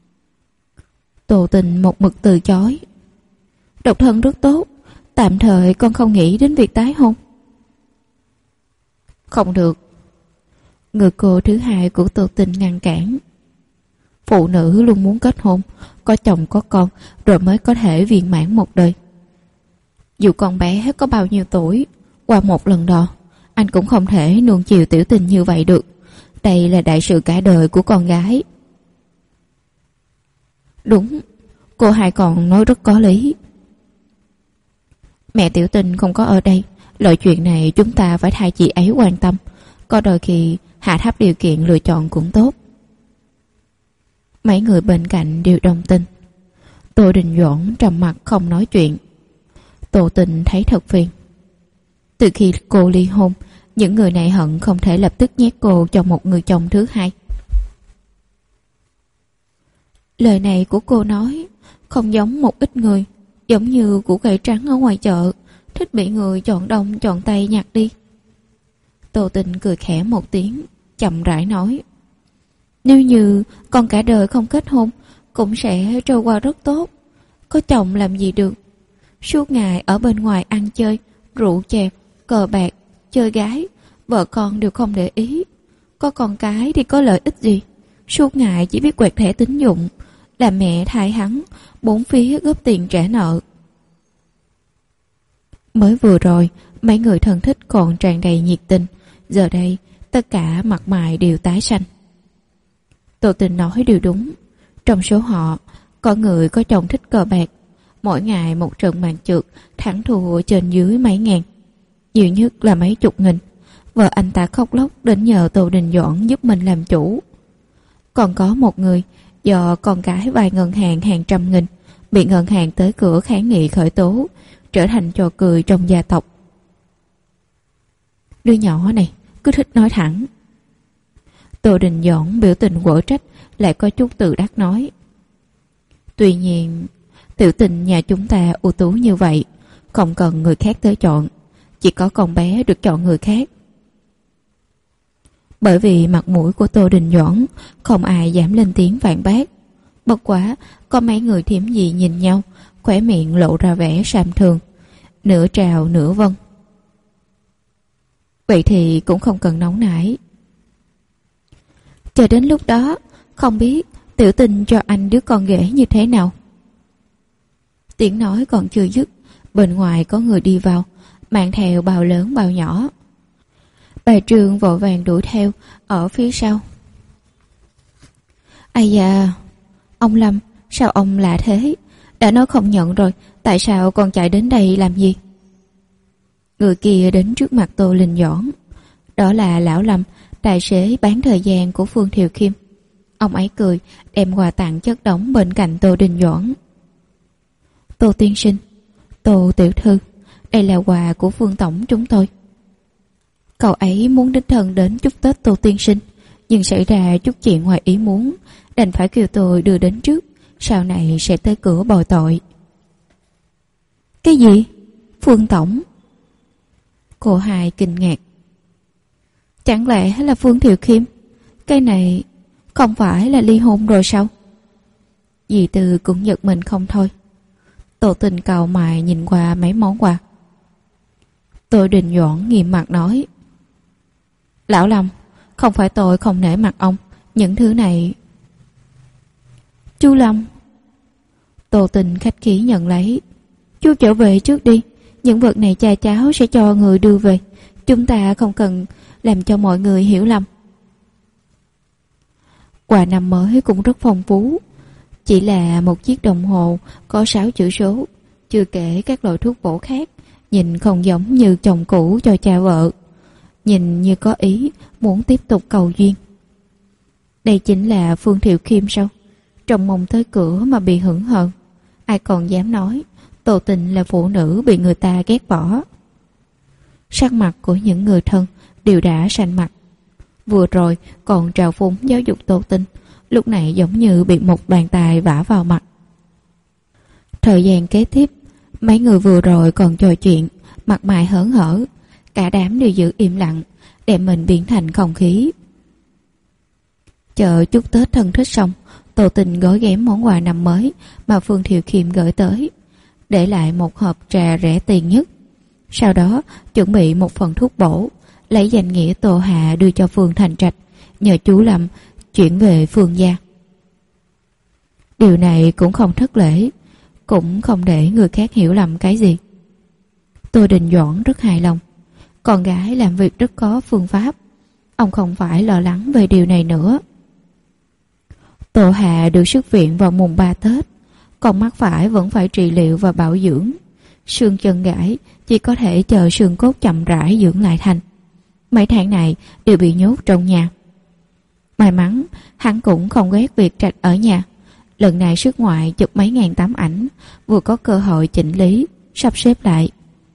Tô Tình một mực từ chối. Độc thân rất tốt, tạm thời con không nghĩ đến việc tái hôn. Không được. Người cô thứ hai của Tô Tình ngăn cản. Phụ nữ luôn muốn kết hôn, có chồng có con, rồi mới có thể viên mãn một đời. Dù con bé có bao nhiêu tuổi, qua một lần đò, anh cũng không thể nuông chiều Tiểu Tình như vậy được. Đây là đại sự cả đời của con gái. Đúng, cô hai còn nói rất có lý. Mẹ Tiểu Tình không có ở đây, loại chuyện này chúng ta phải thay chị ấy quan tâm. Có đôi khi hạ thấp điều kiện lựa chọn cũng tốt. Mấy người bên cạnh đều đồng tình. Tô Đình Doãn trầm mặt không nói chuyện. Tô Tình thấy thật phiền. Từ khi cô ly hôn, những người này hận không thể lập tức nhét cô cho một người chồng thứ hai. Lời này của cô nói không giống một ít người, giống như củ cải trắng ở ngoài chợ, thích bị người chọn đông chọn tây nhặt đi. Tô Tình cười khẽ một tiếng, chậm rãi nói: Nếu như con cả đời không kết hôn, cũng sẽ trôi qua rất tốt. Có chồng làm gì được? Suốt ngày ở bên ngoài ăn chơi, rượu chè, cờ bạc, chơi gái, vợ con đều không để ý. Có con cái thì có lợi ích gì? Suốt ngày chỉ biết quẹt thẻ tín dụng, làm mẹ thay hắn, bốn phía góp tiền trả nợ. Mới vừa rồi, mấy người thân thích còn tràn đầy nhiệt tình, giờ đây tất cả mặt mày đều tái xanh. Tô Tình nói điều đúng. Trong số họ, có người có chồng thích cờ bạc, mỗi ngày một trận màn trượt, thắng thua trên dưới mấy ngàn, nhiều nhất là mấy chục nghìn. Vợ anh ta khóc lóc đến nhờ Tô Đình Doãn giúp mình làm chủ. Còn có một người do con gái vay ngân hàng hàng trăm nghìn, bị ngân hàng tới cửa kháng nghị khởi tố, trở thành trò cười trong gia tộc. Đứa nhỏ này cứ thích nói thẳng. Tô Đình Doãn biểu tình quở trách, lại có chút tự đắc nói: Tuy nhiên, Tiểu Tình nhà chúng ta ưu tú như vậy, không cần người khác tới chọn, chỉ có con bé được chọn người khác. Bởi vì mặt mũi của Tô Đình Doãn, không ai dám lên tiếng phản bác. Bất quá, có mấy người thiểm gì nhìn nhau, khóe miệng lộ ra vẻ sàm thường, nửa trào nửa vâng. Vậy thì cũng không cần nóng nảy. Chờ đến lúc đó, không biết Tiểu Tình cho anh đứa con rể như thế nào. Tiếng nói còn chưa dứt, bên ngoài có người đi vào, mang theo bao lớn bao nhỏ. Bà Trương vội vàng đuổi theo ở phía sau. Ây da, ông Lâm, sao ông lạ thế? Đã nói không nhận rồi, tại sao còn chạy đến đây làm gì? Người kia đến trước mặt Tô Linh Doãn. Đó là lão Lâm, tài xế bán thời gian của Phương Thiệu Kim. Ông ấy cười, đem quà tặng chất đống bên cạnh Tô Đình Doãn. Tô tiên sinh, Tô tiểu thư, đây là quà của Phương tổng chúng tôi. Cậu ấy muốn đích thân đến chúc Tết Tô tiên sinh, nhưng xảy ra chút chuyện ngoài ý muốn, đành phải kêu tôi đưa đến trước, sau này sẽ tới cửa bồi tội. Cái gì? Phương tổng? Cô hai kinh ngạc. Chẳng lẽ là Phương Thiệu Khiêm? Cái này không phải là ly hôn rồi sao? Dì Tư cũng giật mình không thôi. Tô Tình cau mày nhìn qua mấy món quà. Tôi Đình Doãn nghiêm mặt nói: Lão Lâm, không phải tôi không nể mặt ông, những thứ này... Chú Lâm. Tô Tình khách khí nhận lấy. Chú trở về trước đi, những vật này cha cháu sẽ cho người đưa về, chúng ta không cần làm cho mọi người hiểu lầm. Quà năm mới cũng rất phong phú, chỉ là một chiếc đồng hồ có 6 chữ số, chưa kể các loại thuốc bổ khác, nhìn không giống như chồng cũ cho cha vợ, nhìn như có ý muốn tiếp tục cầu duyên. Đây chính là Phương Thiệu Khiêm sao? Trông mong tới cửa mà bị hững hờ, ai còn dám nói Tô Tình là phụ nữ bị người ta ghét bỏ. Sắc mặt của những người thân đều đã xanh mặt. Vừa rồi còn trào phúng giáo dục Tô Tình, lúc này giống như bị một bàn tài vả vào mặt. Thời gian kế tiếp, mấy người vừa rồi còn trò chuyện, mặt mày hớn hở, cả đám đều giữ im lặng, để mình biến thành không khí. Chờ chúc Tết thân thích xong, Tô Tình gói ghém món quà năm mới mà Phương Thiệu Khiêm gửi tới, để lại một hộp trà rẻ tiền nhất. Sau đó chuẩn bị một phần thuốc bổ, lấy danh nghĩa Tô Hạ đưa cho Phương Thành Trạch, nhờ chú Lâm chuyển về Phương gia. Điều này cũng không thất lễ, cũng không để người khác hiểu lầm cái gì. Tô Đình Doãn rất hài lòng, con gái làm việc rất có phương pháp, ông không phải lo lắng về điều này nữa. Tô Hạ được xuất viện vào mùng 3 Tết, còn mắt phải vẫn phải trị liệu và bảo dưỡng. Xương chân gãy chỉ có thể chờ xương cốt chậm rãi dưỡng lại thành. Mấy tháng này đều bị nhốt trong nhà. May mắn hắn cũng không ghét việc Trạch ở nhà. Lần này xuất ngoại chụp mấy ngàn tấm ảnh, vừa có cơ hội chỉnh lý, sắp xếp lại.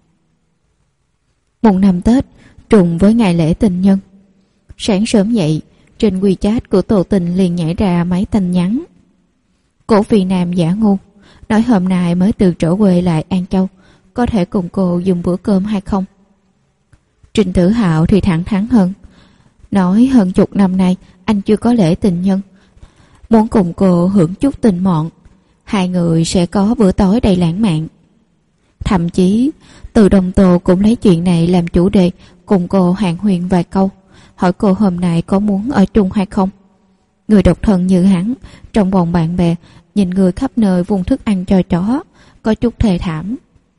Mùng 5 Tết trùng với ngày lễ tình nhân. Sáng sớm dậy, trên WeChat của Tô Tình liền nhảy ra mấy tin nhắn. Cổ Phi Nam giả ngu, nói hôm nay mới từ trở quê lại An Châu, có thể cùng cô dùng bữa cơm hay không? Trình Tử Hạo thì thẳng thắn hơn, nói hơn chục năm nay anh chưa có lễ tình nhân, muốn cùng cô hưởng chút tình mọn, hai người sẽ có bữa tối đầy lãng mạn. Thậm chí Từ Đồng Tô cũng lấy chuyện này làm chủ đề, cùng cô hàn huyên vài câu, hỏi cô hôm nay có muốn ở chung hay không. Người độc thân như hắn, trong vòng bạn bè, nhìn người khắp nơi vung thức ăn cho chó, có chút thê thảm.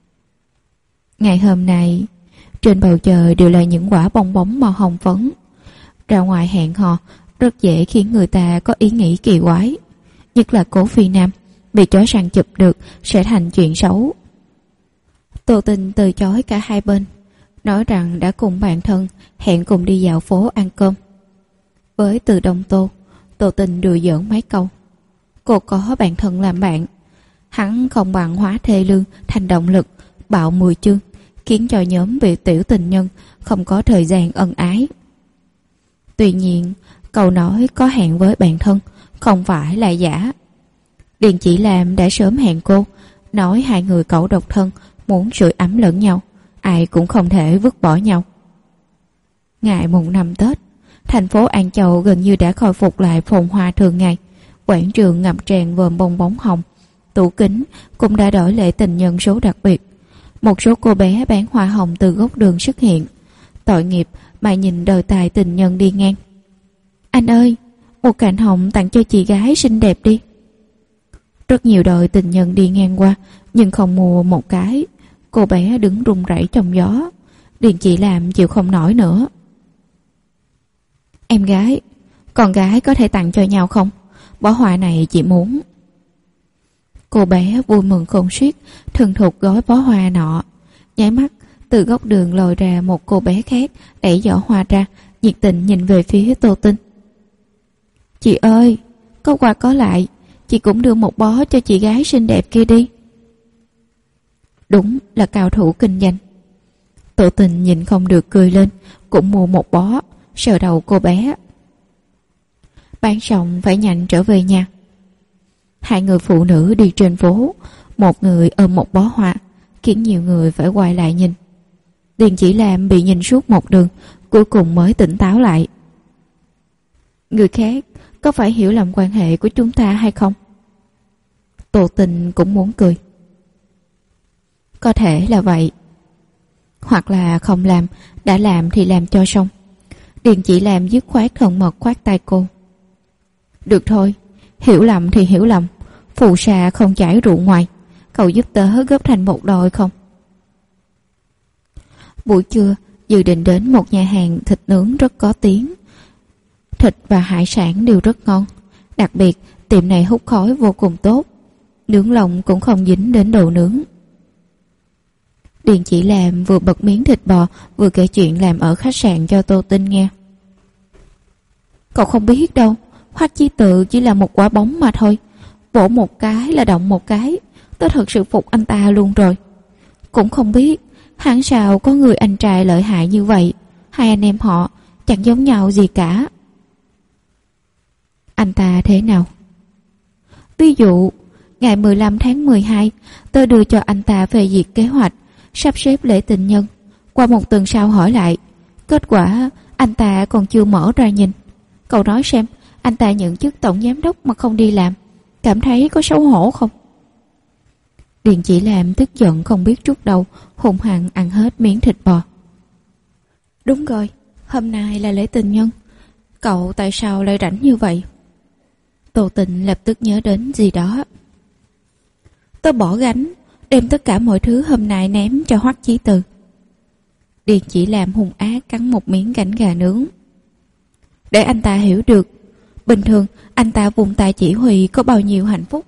Ngày hôm nay, trên bầu trời đều là những quả bong bóng màu hồng phấn. Ra ngoài hẹn hò, rất dễ khiến người ta có ý nghĩ kỳ quái. Nhất là Cố Phi Nam, bị chó săn chụp được sẽ thành chuyện xấu. Tô Tình từ chối cả hai bên, nói rằng đã cùng bạn thân hẹn cùng đi dạo phố ăn cơm. Với Từ Đông Tô, Tô Tình đùa giỡn mấy câu. Cô có bạn thân làm bạn, hắn không bằng hóa thê lương thành động lực, bạo 10 chương, khiến cho nhóm vị tiểu tình nhân không có thời gian ân ái. Tuy nhiên, câu nói có hẹn với bạn thân không phải là giả. Điền Chỉ Lam đã sớm hẹn cô, nói hai người cậu độc thân muốn sưởi ấm lẫn nhau, ai cũng không thể vứt bỏ nhau. Ngày mùng 5 Tết, thành phố An Châu gần như đã khôi phục lại phồn hoa thường ngày. Quảng trường ngập tràn vòm bong bóng hồng, tủ kính cũng đã đổi lễ tình nhân số đặc biệt. Một số cô bé bán hoa hồng từ góc đường xuất hiện. Tội nghiệp mà nhìn đời tài tình nhân đi ngang. Anh ơi, một cành hồng tặng cho chị gái xinh đẹp đi. Rất nhiều đời tình nhân đi ngang qua, nhưng không mua một cái. Cô bé đứng run rẩy trong gió. Điền Chỉ Lam chịu không nổi nữa. Em gái, con gái có thể tặng cho nhau không? Bó hoa này chị muốn. Cô bé vui mừng khôn xiết, thuần thục gói bó hoa nọ. Nháy mắt, từ góc đường lôi ra một cô bé khác, đẩy giỏ hoa ra, nhiệt tình nhìn về phía Tô Tình. Chị ơi, có qua có lại, chị cũng đưa một bó cho chị gái xinh đẹp kia đi. Đúng là cao thủ kinh doanh. Tô Tình nhìn không được cười lên, cũng mua một bó, sờ đầu cô bé. Bán xong phải nhanh trở về nhà. Hai người phụ nữ đi trên phố, một người ôm một bó hoa, khiến nhiều người phải quay lại nhìn. Điền Chỉ Lam bị nhìn suốt một đường, cuối cùng mới tỉnh táo lại. Người khác có phải hiểu lầm quan hệ của chúng ta hay không? Tô Tình cũng muốn cười. Có thể là vậy. Hoặc là không làm, đã làm thì làm cho xong. Điền Chỉ Lam dứt khoát thân mật khoát tay cô. Được thôi, hiểu lầm thì hiểu lầm, phù sa không chảy rượu ngoài, cậu giúp tớ góp thành một đôi không? Buổi trưa dự định đến một nhà hàng thịt nướng rất có tiếng. Thịt và hải sản đều rất ngon, đặc biệt tiệm này hút khói vô cùng tốt, nướng lòng cũng không dính đến đồ nướng. Điền Chỉ Lam vừa bật miếng thịt bò vừa kể chuyện làm ở khách sạn cho Tô Tinh nghe. Cậu không biết đâu, Hoắc Chí Tự chỉ là một quả bóng mà thôi, vỗ một cái là động một cái, tớ thật sự phục anh ta luôn rồi. Cũng không biết hẳn sao có người anh trai lợi hại như vậy, hai anh em họ chẳng giống nhau gì cả. Anh ta thế nào? Ví dụ, ngày 15 tháng 12, tớ đưa cho anh ta phê duyệt kế hoạch, sắp xếp lễ tình nhân. Qua một tuần sau hỏi lại, kết quả anh ta còn chưa mở ra nhìn. Cậu nói xem, anh ta nhận chức tổng giám đốc mà không đi làm, cảm thấy có xấu hổ không? Điền Chỉ Lam tức giận không biết chút đâu, hùng hăng ăn hết miếng thịt bò. Đúng rồi, hôm nay là lễ tình nhân, cậu tại sao lại rảnh như vậy? Tô Tình lập tức nhớ đến gì đó. Tớ bỏ gánh, đem tất cả mọi thứ hôm nay ném cho Hoắc Chí Từ. Điền Chỉ Lam hung ác cắn một miếng cánh gà nướng. Để anh ta hiểu được, bình thường anh ta vùng tay chỉ huy có bao nhiêu hạnh phúc.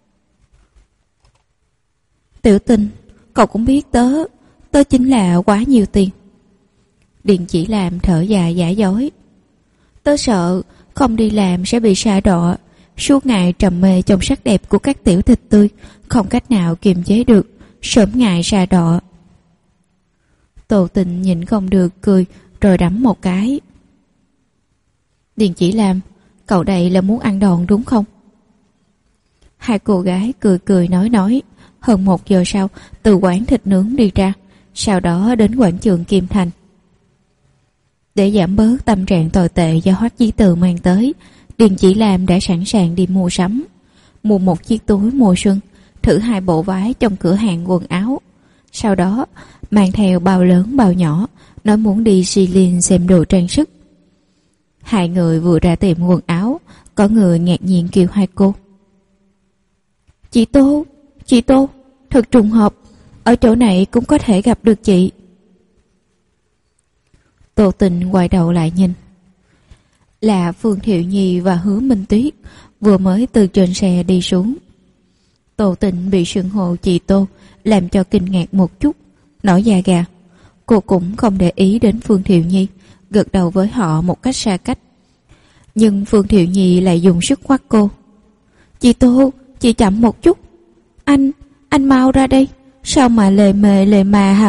Tiểu Tình, cậu cũng biết tớ chính là quá nhiều tiền. Điền Chỉ Lam thở dài giả dối. Tớ sợ không đi làm sẽ bị sa đọa, suốt ngày trầm mê trong sắc đẹp của các tiểu thịt tươi, không cách nào kiềm chế được, sớm ngày sa đọa. Tô Tình nhịn không được cười rồi đấm một cái. Điền Chỉ Lam, cậu đây là muốn ăn đòn đúng không? Hai cô gái cười cười nói. Hơn 1 giờ sau, từ quán thịt nướng đi ra, sau đó đến quảng trường Kim Thành. Để giảm bớt tâm trạng tồi tệ do Hoắc Chí Từ mang tới, Điền Chỉ Lam đã sẵn sàng đi mua sắm. Mua một chiếc túi mùa xuân, thử 2 bộ váy trong cửa hàng quần áo. Sau đó, mang theo bao lớn bao nhỏ, nói muốn đi Xilin xem đồ trang sức. Hai người vừa ra tiệm quần áo, có người ngạc nhiên kêu hai cô. Chị Tô, thật trùng hợp, ở chỗ này cũng có thể gặp được chị. Tô Tình quay đầu lại nhìn. Là Phương Thiệu Nhi và Hứa Minh Tuyết vừa mới từ trên xe đi xuống. Tô Tình bị sừng hồ chị Tô làm cho kinh ngạc một chút, nổi da gà. Cô cũng không để ý đến Phương Thiệu Nhi, gật đầu với họ một cách xa cách. Nhưng Phương Thiệu Nhi lại dùng sức quát cô. Chị Tô, chị chậm một chút. Anh mau ra đây, sao mà lề mề lề mà hả?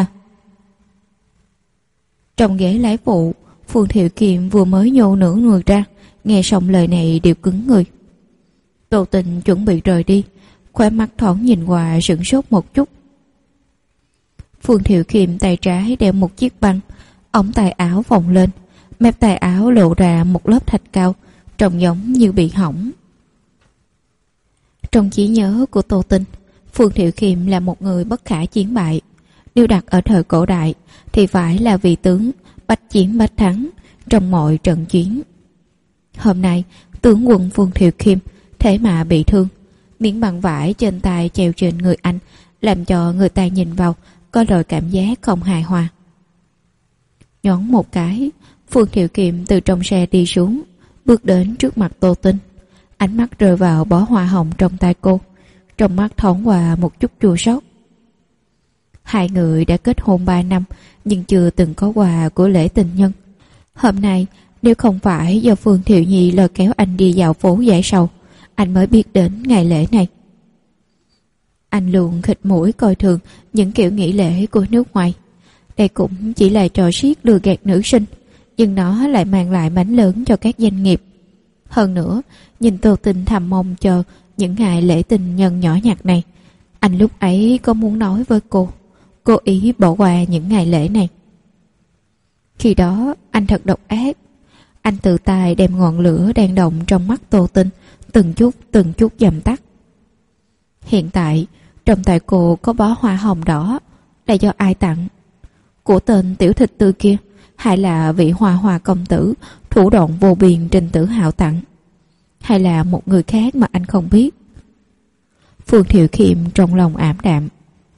Trong ghế lái phụ, Phương Thiệu Kiệm vừa mới nhô nửa người ra, nghe xong lời này đều cứng người. Tô Tình chuẩn bị rời đi, khóe mắt thoáng nhìn qua sửng sốt một chút. Phương Thiệu Kiệm tay trái đeo một chiếc băng, ống tay áo vòng lên, mép tay áo lộ ra một lớp thạch cao, trông giống như bị hỏng. Trong trí nhớ của Tô Tình, Phương Thiệu Kiệm là một người bất khả chiến bại. Nếu đặt ở thời cổ đại thì phải là vị tướng bách chiến bách thắng trong mọi trận chiến. Hôm nay tướng quân Phương Thiệu Kiệm thế mà bị thương, miếng băng vải trên tay treo trên người anh làm cho người ta nhìn vào có loại cảm giác không hài hòa. Nhón một cái, Phương Thiệu Kiệm từ trong xe đi xuống, bước đến trước mặt Tô Tinh. Ánh mắt rơi vào bó hoa hồng trong tay cô, trong mắt thoáng qua một chút chua xót. Hai người đã kết hôn 3 năm nhưng chưa từng có quà của lễ tình nhân. Hôm nay nếu không phải do Phương Thiệu Nhi lôi kéo anh đi dạo phố giải sầu, anh mới biết đến ngày lễ này. Anh luôn khịt mũi coi thường những kiểu nghỉ lễ của nước ngoài. Đây cũng chỉ là trò siết lừa gạt nữ sinh, nhưng nó lại mang lại bánh lớn cho các doanh nghiệp. Hơn nữa, nhìn Tô Tinh thầm mong chờ những ngày lễ tình nhân nhỏ nhặt này. Anh lúc ấy có muốn nói với cô, cố ý bỏ qua những ngày lễ này. Khi đó, anh thật độc ác. Anh tự tay đem ngọn lửa đang động trong mắt Tô Tinh từng chút dập tắt. Hiện tại, trong tay cô có bó hoa hồng đỏ, là do ai tặng? Của tên tiểu thịt tư kia, hay là vị hoa hoa công tử thủ đoạn vô biên Trình Tử Hạo tặng, hay là một người khác mà anh không biết? Phương Thiệu Khiêm trong lòng ảm đạm.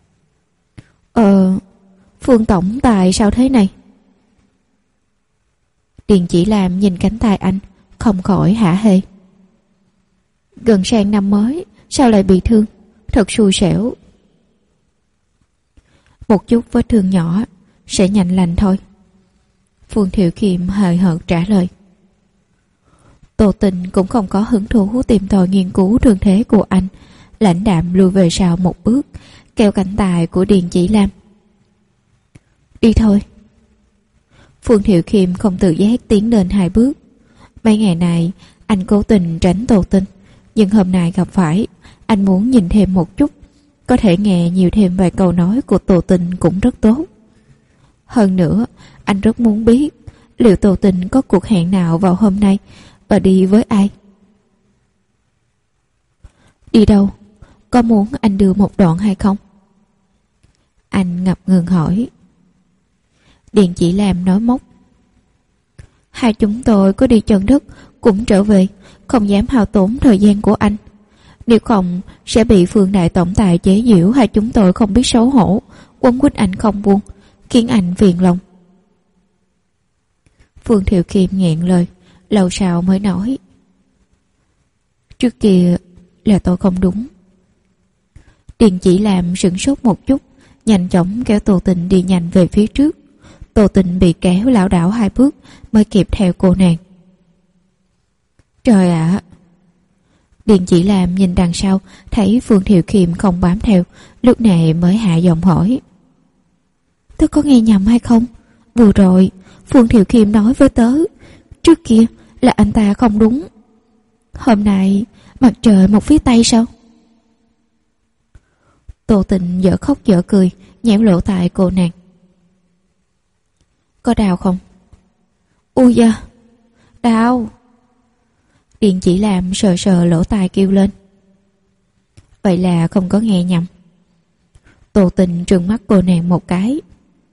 Phương tổng tài sao thế này? Điền Chỉ Lam nhìn cánh tay anh, không khỏi hả hê. Gần sang năm mới, sao lại bị thương? Thật xui xẻo. Một chút vết thương nhỏ, sẽ nhanh lành thôi. Phương Thiệu Khiêm hời hợt trả lời. Tô Tình cũng không có hứng thú tìm tòi nghiên cứu thương thế của anh, lãnh đạm lùi về sau một bước, kéo cánh tay của Điền Chỉ Lam. Đi thôi. Phương Thiệu Khiêm không tự giác tiến lên 2 bước. Mấy ngày này anh cố tình tránh Tô Tinh, nhưng hôm nay gặp phải, anh muốn nhìn thêm một chút, có thể nghe nhiều thêm vài câu nói của Tô Tinh cũng rất tốt. Hơn nữa, anh rất muốn biết liệu Tô Tinh có cuộc hẹn nào vào hôm nay và đi với ai. Đi đâu? Có muốn anh đưa một đoạn hay không? Anh ngập ngừng hỏi. Điền Chỉ Lam nói móc. Hai chúng tôi có đi chân đất cũng trở về, không dám hao tốn thời gian của anh. Nếu không sẽ bị Phương đại tổng tài chế giễu hai chúng tôi không biết xấu hổ, quấn quýt anh không buông, khiến anh phiền lòng. Phương Thiệu Khiêm nghẹn lời, lâu sau mới nói. Trước kia là tôi không đúng. Điền Chỉ Lam sửng sốt một chút, nhanh chóng kéo Tô Tình đi nhanh về phía trước. Tô Tình bị kéo lảo đảo 2 bước mới kịp theo cô nàng. Trời ạ! Điền Chỉ Lam nhìn đằng sau, thấy Phương Thiệu Khiêm không bám theo, lúc này mới hạ giọng hỏi. Tớ có nghe nhầm hay không? Vừa rồi Phương Thiệu Khiêm nói với tớ, trước kia là anh ta không đúng. Hôm nay mặt trời một phía tây sao? Tô Tình dở khóc dở cười, nhéo lỗ tai cô nàng. Có đau không? Ui da, đau. Điền Chỉ Lam sờ sờ lỗ tai kêu lên. Vậy là không có nghe nhầm. Tô Tình trừng mắt cô nàng một cái.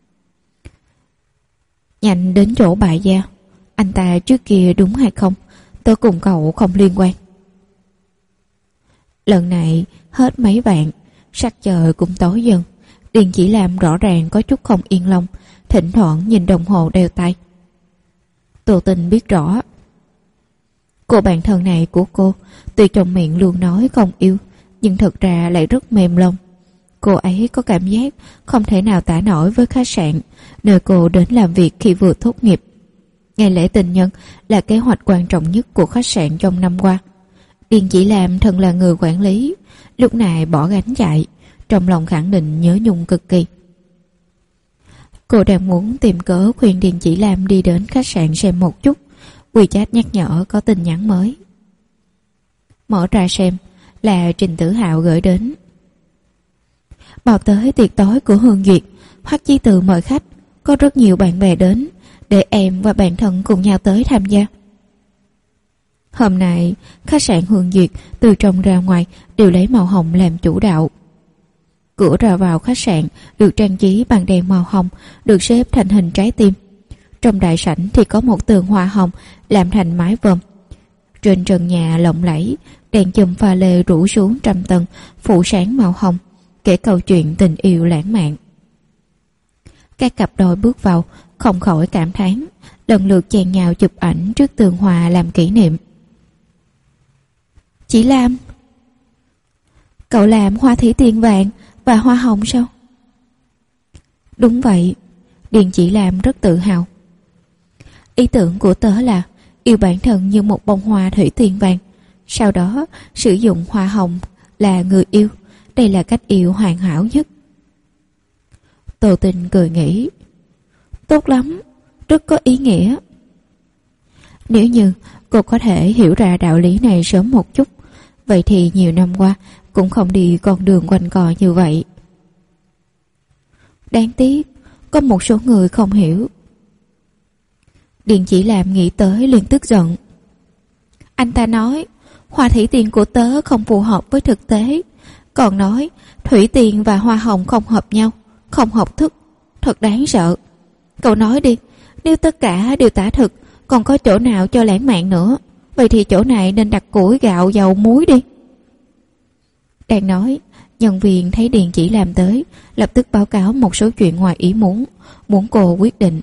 Nhanh đến chỗ bại gia, anh ta trước kia đúng hay không, tớ cùng cậu không liên quan. Lần này hết mấy vạn, sắc trời cũng tối dần. Điền Chỉ Lam rõ ràng có chút không yên lòng, thỉnh thoảng nhìn đồng hồ đeo tay. Tô Tình biết rõ, cô bạn thân này của cô tuy trong miệng luôn nói không yêu, nhưng thực ra lại rất mềm lòng. Cô ấy có cảm giác không thể nào tả nổi với khách sạn nơi cô đến làm việc khi vừa tốt nghiệp. Ngày lễ tình nhân là kế hoạch quan trọng nhất của khách sạn trong năm qua. Điền Chỉ Lam thân là người quản lý, lúc này bỏ gánh chạy, trong lòng khẳng định nhớ nhung cực kỳ. Cô đang muốn tìm cớ khuyên Điền Chỉ Lam đi đến khách sạn xem một chút. WeChat nhắc nhở có tin nhắn mới. Mở ra xem, là Trình Tử Hạo gửi đến. Bảo tới tiệc tối của Hương Duyệt, Hoắc Chí Từ mời khách, có rất nhiều bạn bè đến, để em và bạn thân cùng nhau tới tham gia. Hôm nay, khách sạn Hương Duyệt từ trong ra ngoài đều lấy màu hồng làm chủ đạo. Cửa ra vào khách sạn được trang trí bằng đèn màu hồng, được xếp thành hình trái tim. Trong đại sảnh thì có một tường hoa hồng làm thành mái vòm. Trên trần nhà lộng lẫy, đèn chùm pha lê rủ xuống trăm tầng, phủ sáng màu hồng, kể câu chuyện tình yêu lãng mạn. Các cặp đôi bước vào, không khỏi cảm thán, lần lượt chen nhào chụp ảnh trước tường hòa làm kỷ niệm. Chỉ Lam, cậu làm hoa thủy tiên vàng và hoa hồng sao? Đúng vậy, Điền Chỉ Lam rất tự hào. Ý tưởng của tớ là yêu bản thân như một bông hoa thủy tiên vàng, sau đó sử dụng hoa hồng là người yêu, đây là cách yêu hoàn hảo nhất. Tô Tình cười nghĩ, tốt lắm, rất có ý nghĩa. Nếu như cô có thể hiểu ra đạo lý này sớm một chút, vậy thì nhiều năm qua cũng không đi con đường quanh co như vậy. Đáng tiếc, có một số người không hiểu. Điền Chỉ Làm nghĩ tới liền tức giận. Anh ta nói, hoa thủy tiên của tớ không phù hợp với thực tế, còn nói thủy tiên và hoa hồng không hợp nhau, không hợp thức, thật đáng sợ. Cậu nói đi, nếu tất cả đều tả thực, còn có chỗ nào cho lãng mạn nữa, vậy thì chỗ này nên đặt củi gạo dầu muối đi. Đang nói, nhân viên thấy Điền Chỉ Làm tới, lập tức báo cáo một số chuyện ngoài ý muốn cô quyết định.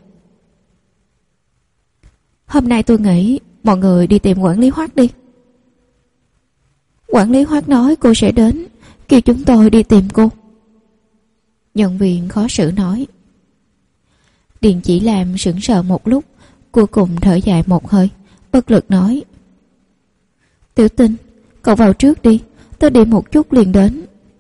Hôm nay tôi nghĩ mọi người đi tìm quản lý Hoắc đi. Quản lý Hoắc nói cô sẽ đến, kêu chúng tôi đi tìm cô. Nhân viên khó xử nói. Điền Chỉ Làm sững sờ một lúc, cuối cùng thở dài một hơi, bất lực nói. Tiểu Tinh, cậu vào trước đi, tôi đi một chút liền đến.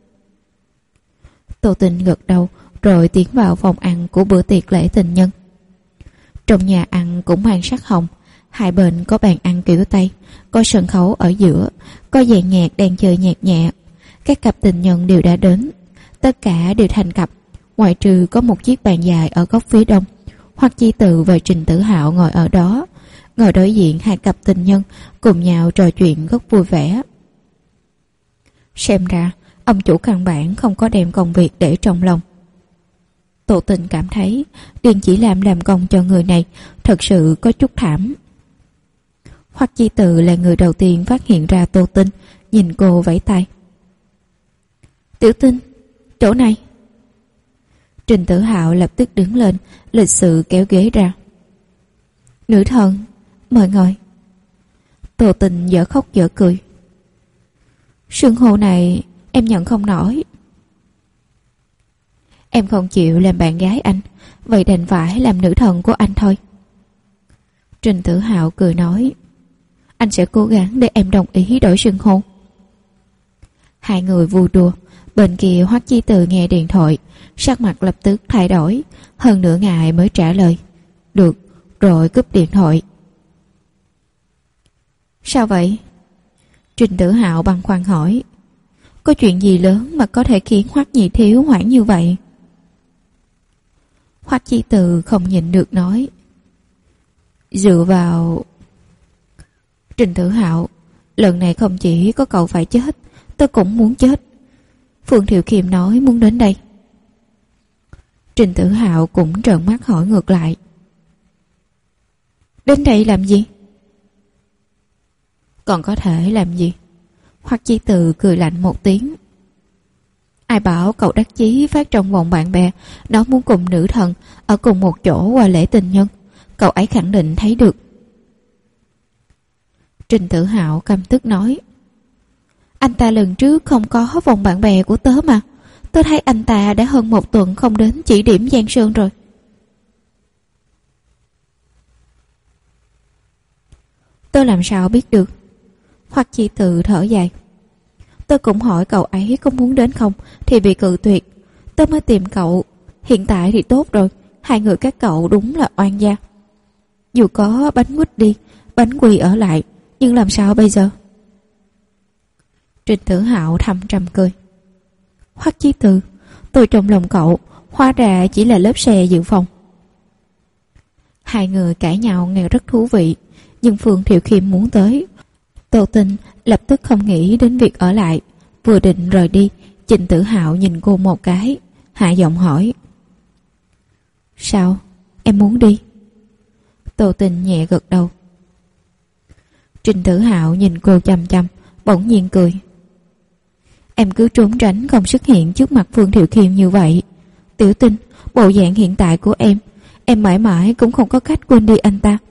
Tô Tình gật đầu rồi tiến vào phòng ăn của bữa tiệc lễ tình nhân. Trong nhà ăn cũng mang sắc hồng, hai bên có bàn ăn kiểu Tây, có sân khấu ở giữa, có dàn nhạc đang chơi nhạc nhẹ. Các cặp tình nhân đều đã đến, tất cả đều thành cặp, ngoại trừ có một chiếc bàn dài ở góc phía đông. Hoắc Chi Từ và Trình Tử Hạo ngồi ở đó, ngồi đối diện hai cặp tình nhân cùng nhau trò chuyện rất vui vẻ. Xem ra ông chủ căn bản không có đem công việc để trong lòng. Tô Tình cảm thấy Điền Chỉ làm công cho người này thật sự có chút thảm. Hoắc Chi Từ là người đầu tiên phát hiện ra Tô Tình, nhìn cô vẫy tay. Tiểu Tinh, chỗ này. Trình Tử Hạo lập tức đứng lên, lịch sự kéo ghế ra. Nữ thần, mời ngồi. Tô Tình dở khóc dở cười. Xưng hô này em nhận không nổi. Em không chịu làm bạn gái anh, vậy đành phải làm nữ thần của anh thôi. Trình Tử Hạo cười nói. Anh sẽ cố gắng để em đồng ý đổi xưng hô. Hai người vui đùa. Bên kia Hoắc Chi Từ nghe điện thoại, sắc mặt lập tức thay đổi, hơn nửa ngày mới trả lời. Được, rồi cúp điện thoại. Sao vậy? Trình Tử Hạo băn khoăn hỏi. Có chuyện gì lớn mà có thể khiến Hoắc nhị thiếu hoảng như vậy? Hoắc Chi Từ không nhịn được nói. Dựa vào... Trình Tử Hạo, lần này không chỉ có cậu phải chết, tôi cũng muốn chết. Phương Thiệu Kiềm nói muốn đến đây. Trình Tử Hạo cũng trợn mắt hỏi ngược lại. Đến đây làm gì? Còn có thể làm gì? Hoắc Chi Từ cười lạnh một tiếng. Ai bảo cậu đắc chí phát trong vòng bạn bè, nó muốn cùng nữ thần ở cùng một chỗ qua lễ tình nhân. Cậu ấy khẳng định thấy được. Trình Tử Hạo căm tức nói. Anh ta lần trước không có vòng bạn bè của tớ mà. Tớ thấy anh ta đã hơn một tuần không đến chỉ điểm Giang Sơn rồi. Tớ làm sao biết được? Hoắc Chi Từ thở dài. Tớ cũng hỏi cậu ấy có muốn đến không thì bị cự tuyệt. Tớ mới tìm cậu. Hiện tại thì tốt rồi, hai người các cậu đúng là oan gia. Dù có bánh quýt đi, bánh quy ở lại, nhưng làm sao bây giờ? Trình Tử Hạo thầm trầm cười. Hoắc Chi Từ, tôi trong lòng cậu hóa ra chỉ là lớp xe dự phòng. Hai người cãi nhau nghe rất thú vị, nhưng Phương Thiệu Khiêm muốn tới. Tô Tình lập tức không nghĩ đến việc ở lại, vừa định rời đi, Trình Tử Hạo nhìn cô một cái, hạ giọng hỏi. Sao? Em muốn đi? Tô Tình nhẹ gật đầu. Trình Tử Hạo nhìn cô chăm chăm, bỗng nhiên cười. Em cứ trốn tránh không xuất hiện trước mặt Phương Thiệu Khiêm như vậy. Tiểu Tinh, bộ dạng hiện tại của em mãi mãi cũng không có cách quên đi anh ta.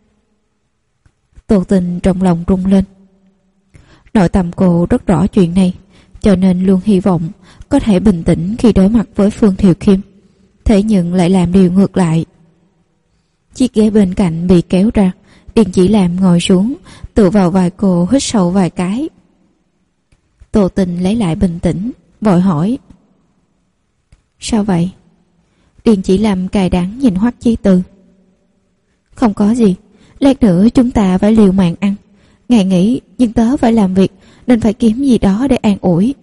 Tô Tình trong lòng rung lên. Nội tâm cô rất rõ chuyện này, cho nên luôn hy vọng có thể bình tĩnh khi đối mặt với Phương Thiệu Khiêm. Thế nhưng lại làm điều ngược lại. Chiếc ghế bên cạnh bị kéo ra, Điền Chỉ Làm ngồi xuống, tựa vào vai cô hít sâu vài cái. Tô Tình lấy lại bình tĩnh, vội hỏi. Sao vậy? Điền Chỉ Lâm cay đắng nhìn Hoắc Chí Từ. Không có gì, lát nữa chúng ta phải liều mạng ăn. Ngài nghĩ nhưng tớ phải làm việc nên phải kiếm gì đó để an ủi.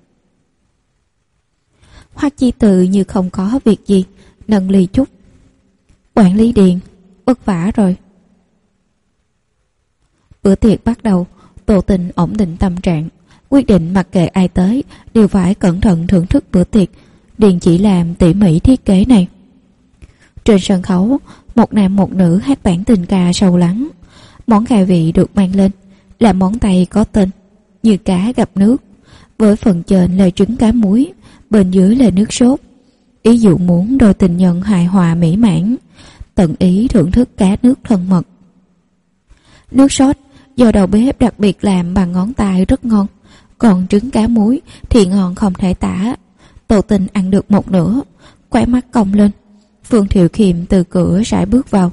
Hoắc Chí Từ như không có việc gì, nâng ly chút. Quản lý Điền, vất vả rồi. Bữa tiệc bắt đầu, Tô Tình ổn định tâm trạng, quyết định mặc kệ ai tới đều phải cẩn thận thưởng thức bữa tiệc Điền Chỉ làm tỉ mỉ thiết kế này. Trên sân khấu, một nam một nữ hát bản tình ca sâu lắng. Món khai vị được mang lên là món Tây có tên Như Cá Gặp Nước, với phần trên là trứng cá muối, bên dưới là nước sốt. Ý dụ muốn đôi tình nhân hài hòa mỹ mãn, tận ý thưởng thức cá nước thân mật. Nước sốt do đầu bếp đặc biệt làm bằng ngón tay rất ngon, còn trứng cá muối thì ngon không thể tả. Tô Tình ăn được một nửa, khóe mắt cong lên. Phương Thiệu Khiêm từ cửa sải bước vào.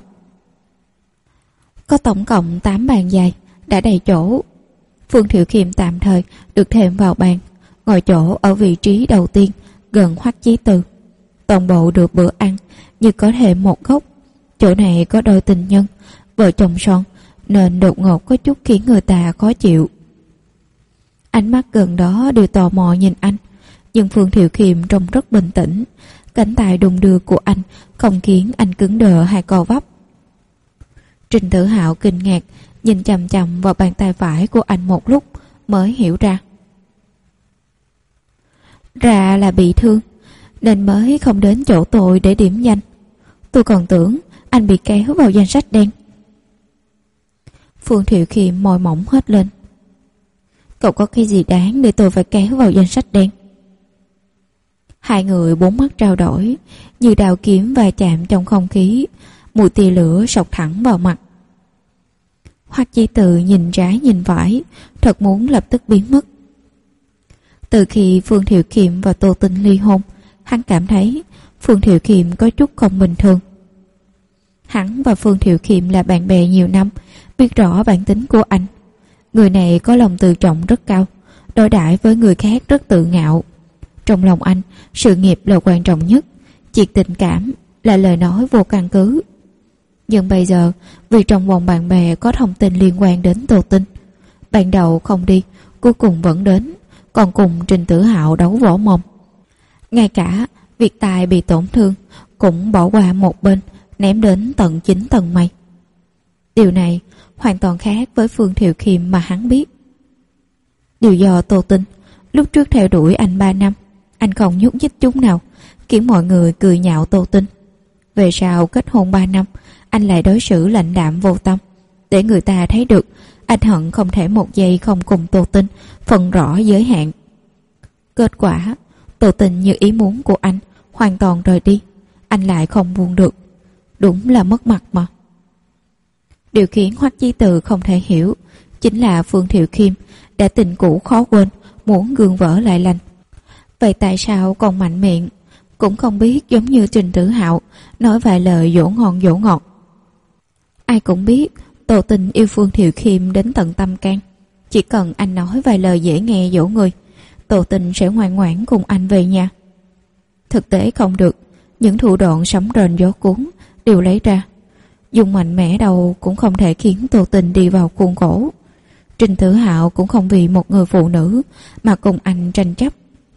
Có tổng cộng 8 bàn dài, đã đầy chỗ. Phương Thiệu Khiêm tạm thời được thêm vào bàn, ngồi chỗ ở vị trí đầu tiên, gần Hoắc Chí Từ. Toàn bộ được bữa ăn như có thêm một góc. Chỗ này có đôi tình nhân, vợ chồng son, nên đột ngột có chút khiến người ta khó chịu. Ánh mắt gần đó đều tò mò nhìn anh, nhưng Phương Thiệu Khiêm trông rất bình tĩnh. Cánh tay đung đưa của anh không khiến anh cứng đờ hay co vấp. Trình Tử Hạo kinh ngạc nhìn chằm chằm vào bàn tay phải của anh một lúc mới hiểu ra. Ra là bị thương nên mới không đến chỗ tôi để điểm danh. Tôi còn tưởng anh bị kéo vào danh sách đen. Phương Thiệu Khiêm môi mỏng hết lên. Cậu có cái gì đáng để tôi phải kéo vào danh sách đen? Hai người bốn mắt trao đổi, như đao kiếm va chạm trong không khí, mùi tia lửa sộc thẳng vào mặt. Hoắc Chí Từ nhìn trái nhìn phải, thật muốn lập tức biến mất. Từ khi Phương Thiệu Khiêm và Tô Tình ly hôn, hắn cảm thấy Phương Thiệu Khiêm có chút không bình thường. Hắn và Phương Thiệu Khiêm là bạn bè nhiều năm, biết rõ bản tính của anh. Người này có lòng tự trọng rất cao, đối đãi với người khác rất tự ngạo. Trong lòng anh, sự nghiệp là quan trọng nhất, chuyện tình cảm là lời nói vô căn cứ. Nhưng bây giờ, vì trong vòng bạn bè có thông tin liên quan đến Tô Tình, ban đầu không đi, cuối cùng vẫn đến, còn cùng Trình Tử Hạo đấu võ mồm. Ngay cả việc tài bị tổn thương cũng bỏ qua một bên, ném đến tận 9 tầng mây. Điều này hoàn toàn khác với Phương Thiệu Khiêm mà hắn biết. Điều do Tô Tình lúc trước theo đuổi anh 3 năm, anh không nhúc nhích chút nào, khiến mọi người cười nhạo Tô Tình. Về sau kết hôn 3 năm, anh lại đối xử lạnh đạm vô tâm, để người ta thấy được anh hận không thể một giây không cùng Tô Tình phân rõ giới hạn. Kết quả, Tô Tình như ý muốn của anh, hoàn toàn rời đi, anh lại không buông được. Đúng là mất mặt mà. Điều khiến Hoắc Chí Từ không thể hiểu chính là Phương Thiệu Khiêm đã tình cũ khó quên, muốn gương vỡ lại lành. Vậy tại sao còn mạnh miệng, cũng không biết giống như Trình Tử Hạo nói vài lời dỗ ngon dỗ ngọt. Ai cũng biết Tô Tình yêu Phương Thiệu Khiêm đến tận tâm can. Chỉ cần anh nói vài lời dễ nghe dỗ người, Tô Tình sẽ ngoan ngoãn cùng anh về nhà. Thực tế không được, những thủ đoạn sấm rền gió cuốn đều lấy ra. Dùng mạnh mẽ đâu cũng không thể khiến Tô Tình đi vào khuôn khổ. Trình Tử Hạo cũng không vì một người phụ nữ mà cùng anh tranh chấp.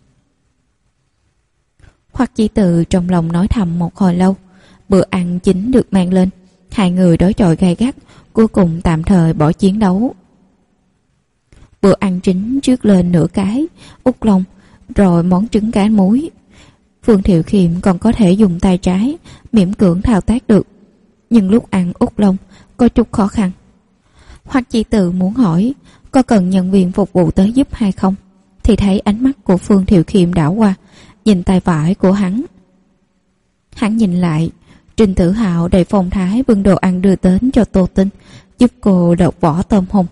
Hoắc Chí Từ trong lòng nói thầm một hồi lâu. Bữa ăn chính được mang lên, hai người đối chọi gay gắt, cuối cùng tạm thời bỏ chiến đấu. Bữa ăn chính trước lên nửa cái út lông, rồi món trứng cá muối. Phương Thiệu Khiêm còn có thể dùng tay trái miễn cưỡng thao tác được, nhưng lúc ăn út lông có chút khó khăn. Hoắc Chí Từ muốn hỏi có cần nhân viên phục vụ tới giúp hay không, thì thấy ánh mắt của Phương Thiệu Khiêm đảo qua, nhìn tay phải của hắn. Hắn nhìn lại, Trình Tử Hạo đầy phong thái bưng đồ ăn đưa đến cho Tô Tình, giúp cô lột vỏ tôm hùm.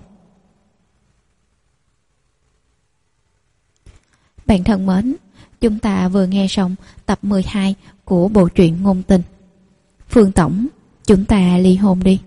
Bạn thân mến, chúng ta vừa nghe xong tập 12 của bộ truyện ngôn tình. Phương tổng, chúng ta ly hôn đi.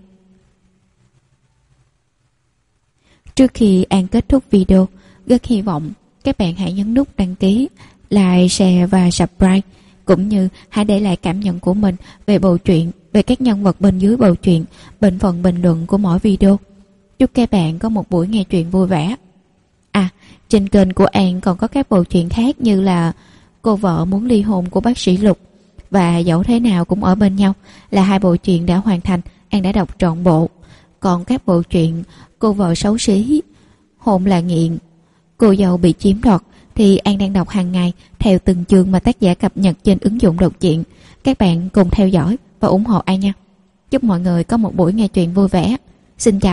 Trước khi An kết thúc video, rất hy vọng các bạn hãy nhấn nút đăng ký, like, share và subscribe, cũng như hãy để lại cảm nhận của mình về bộ truyện, về các nhân vật bên dưới bộ truyện, bên phần bình luận của mỗi video. Chúc các bạn có một buổi nghe truyện vui vẻ. Trên kênh của An còn có các bộ truyện khác như là Cô vợ muốn ly hôn của bác sĩ Lục và Dẫu thế nào cũng ở bên nhau, là 2 bộ truyện đã hoàn thành, An đã đọc trọn bộ. Còn các bộ truyện Cô vợ xấu xí, Hôn là nghiện, Cô dâu bị chiếm đoạt thì An đang đọc hàng ngày theo từng chương mà tác giả cập nhật trên ứng dụng đọc truyện. Các bạn cùng theo dõi và ủng hộ An nha. Chúc mọi người có một buổi nghe truyện vui vẻ. Xin chào.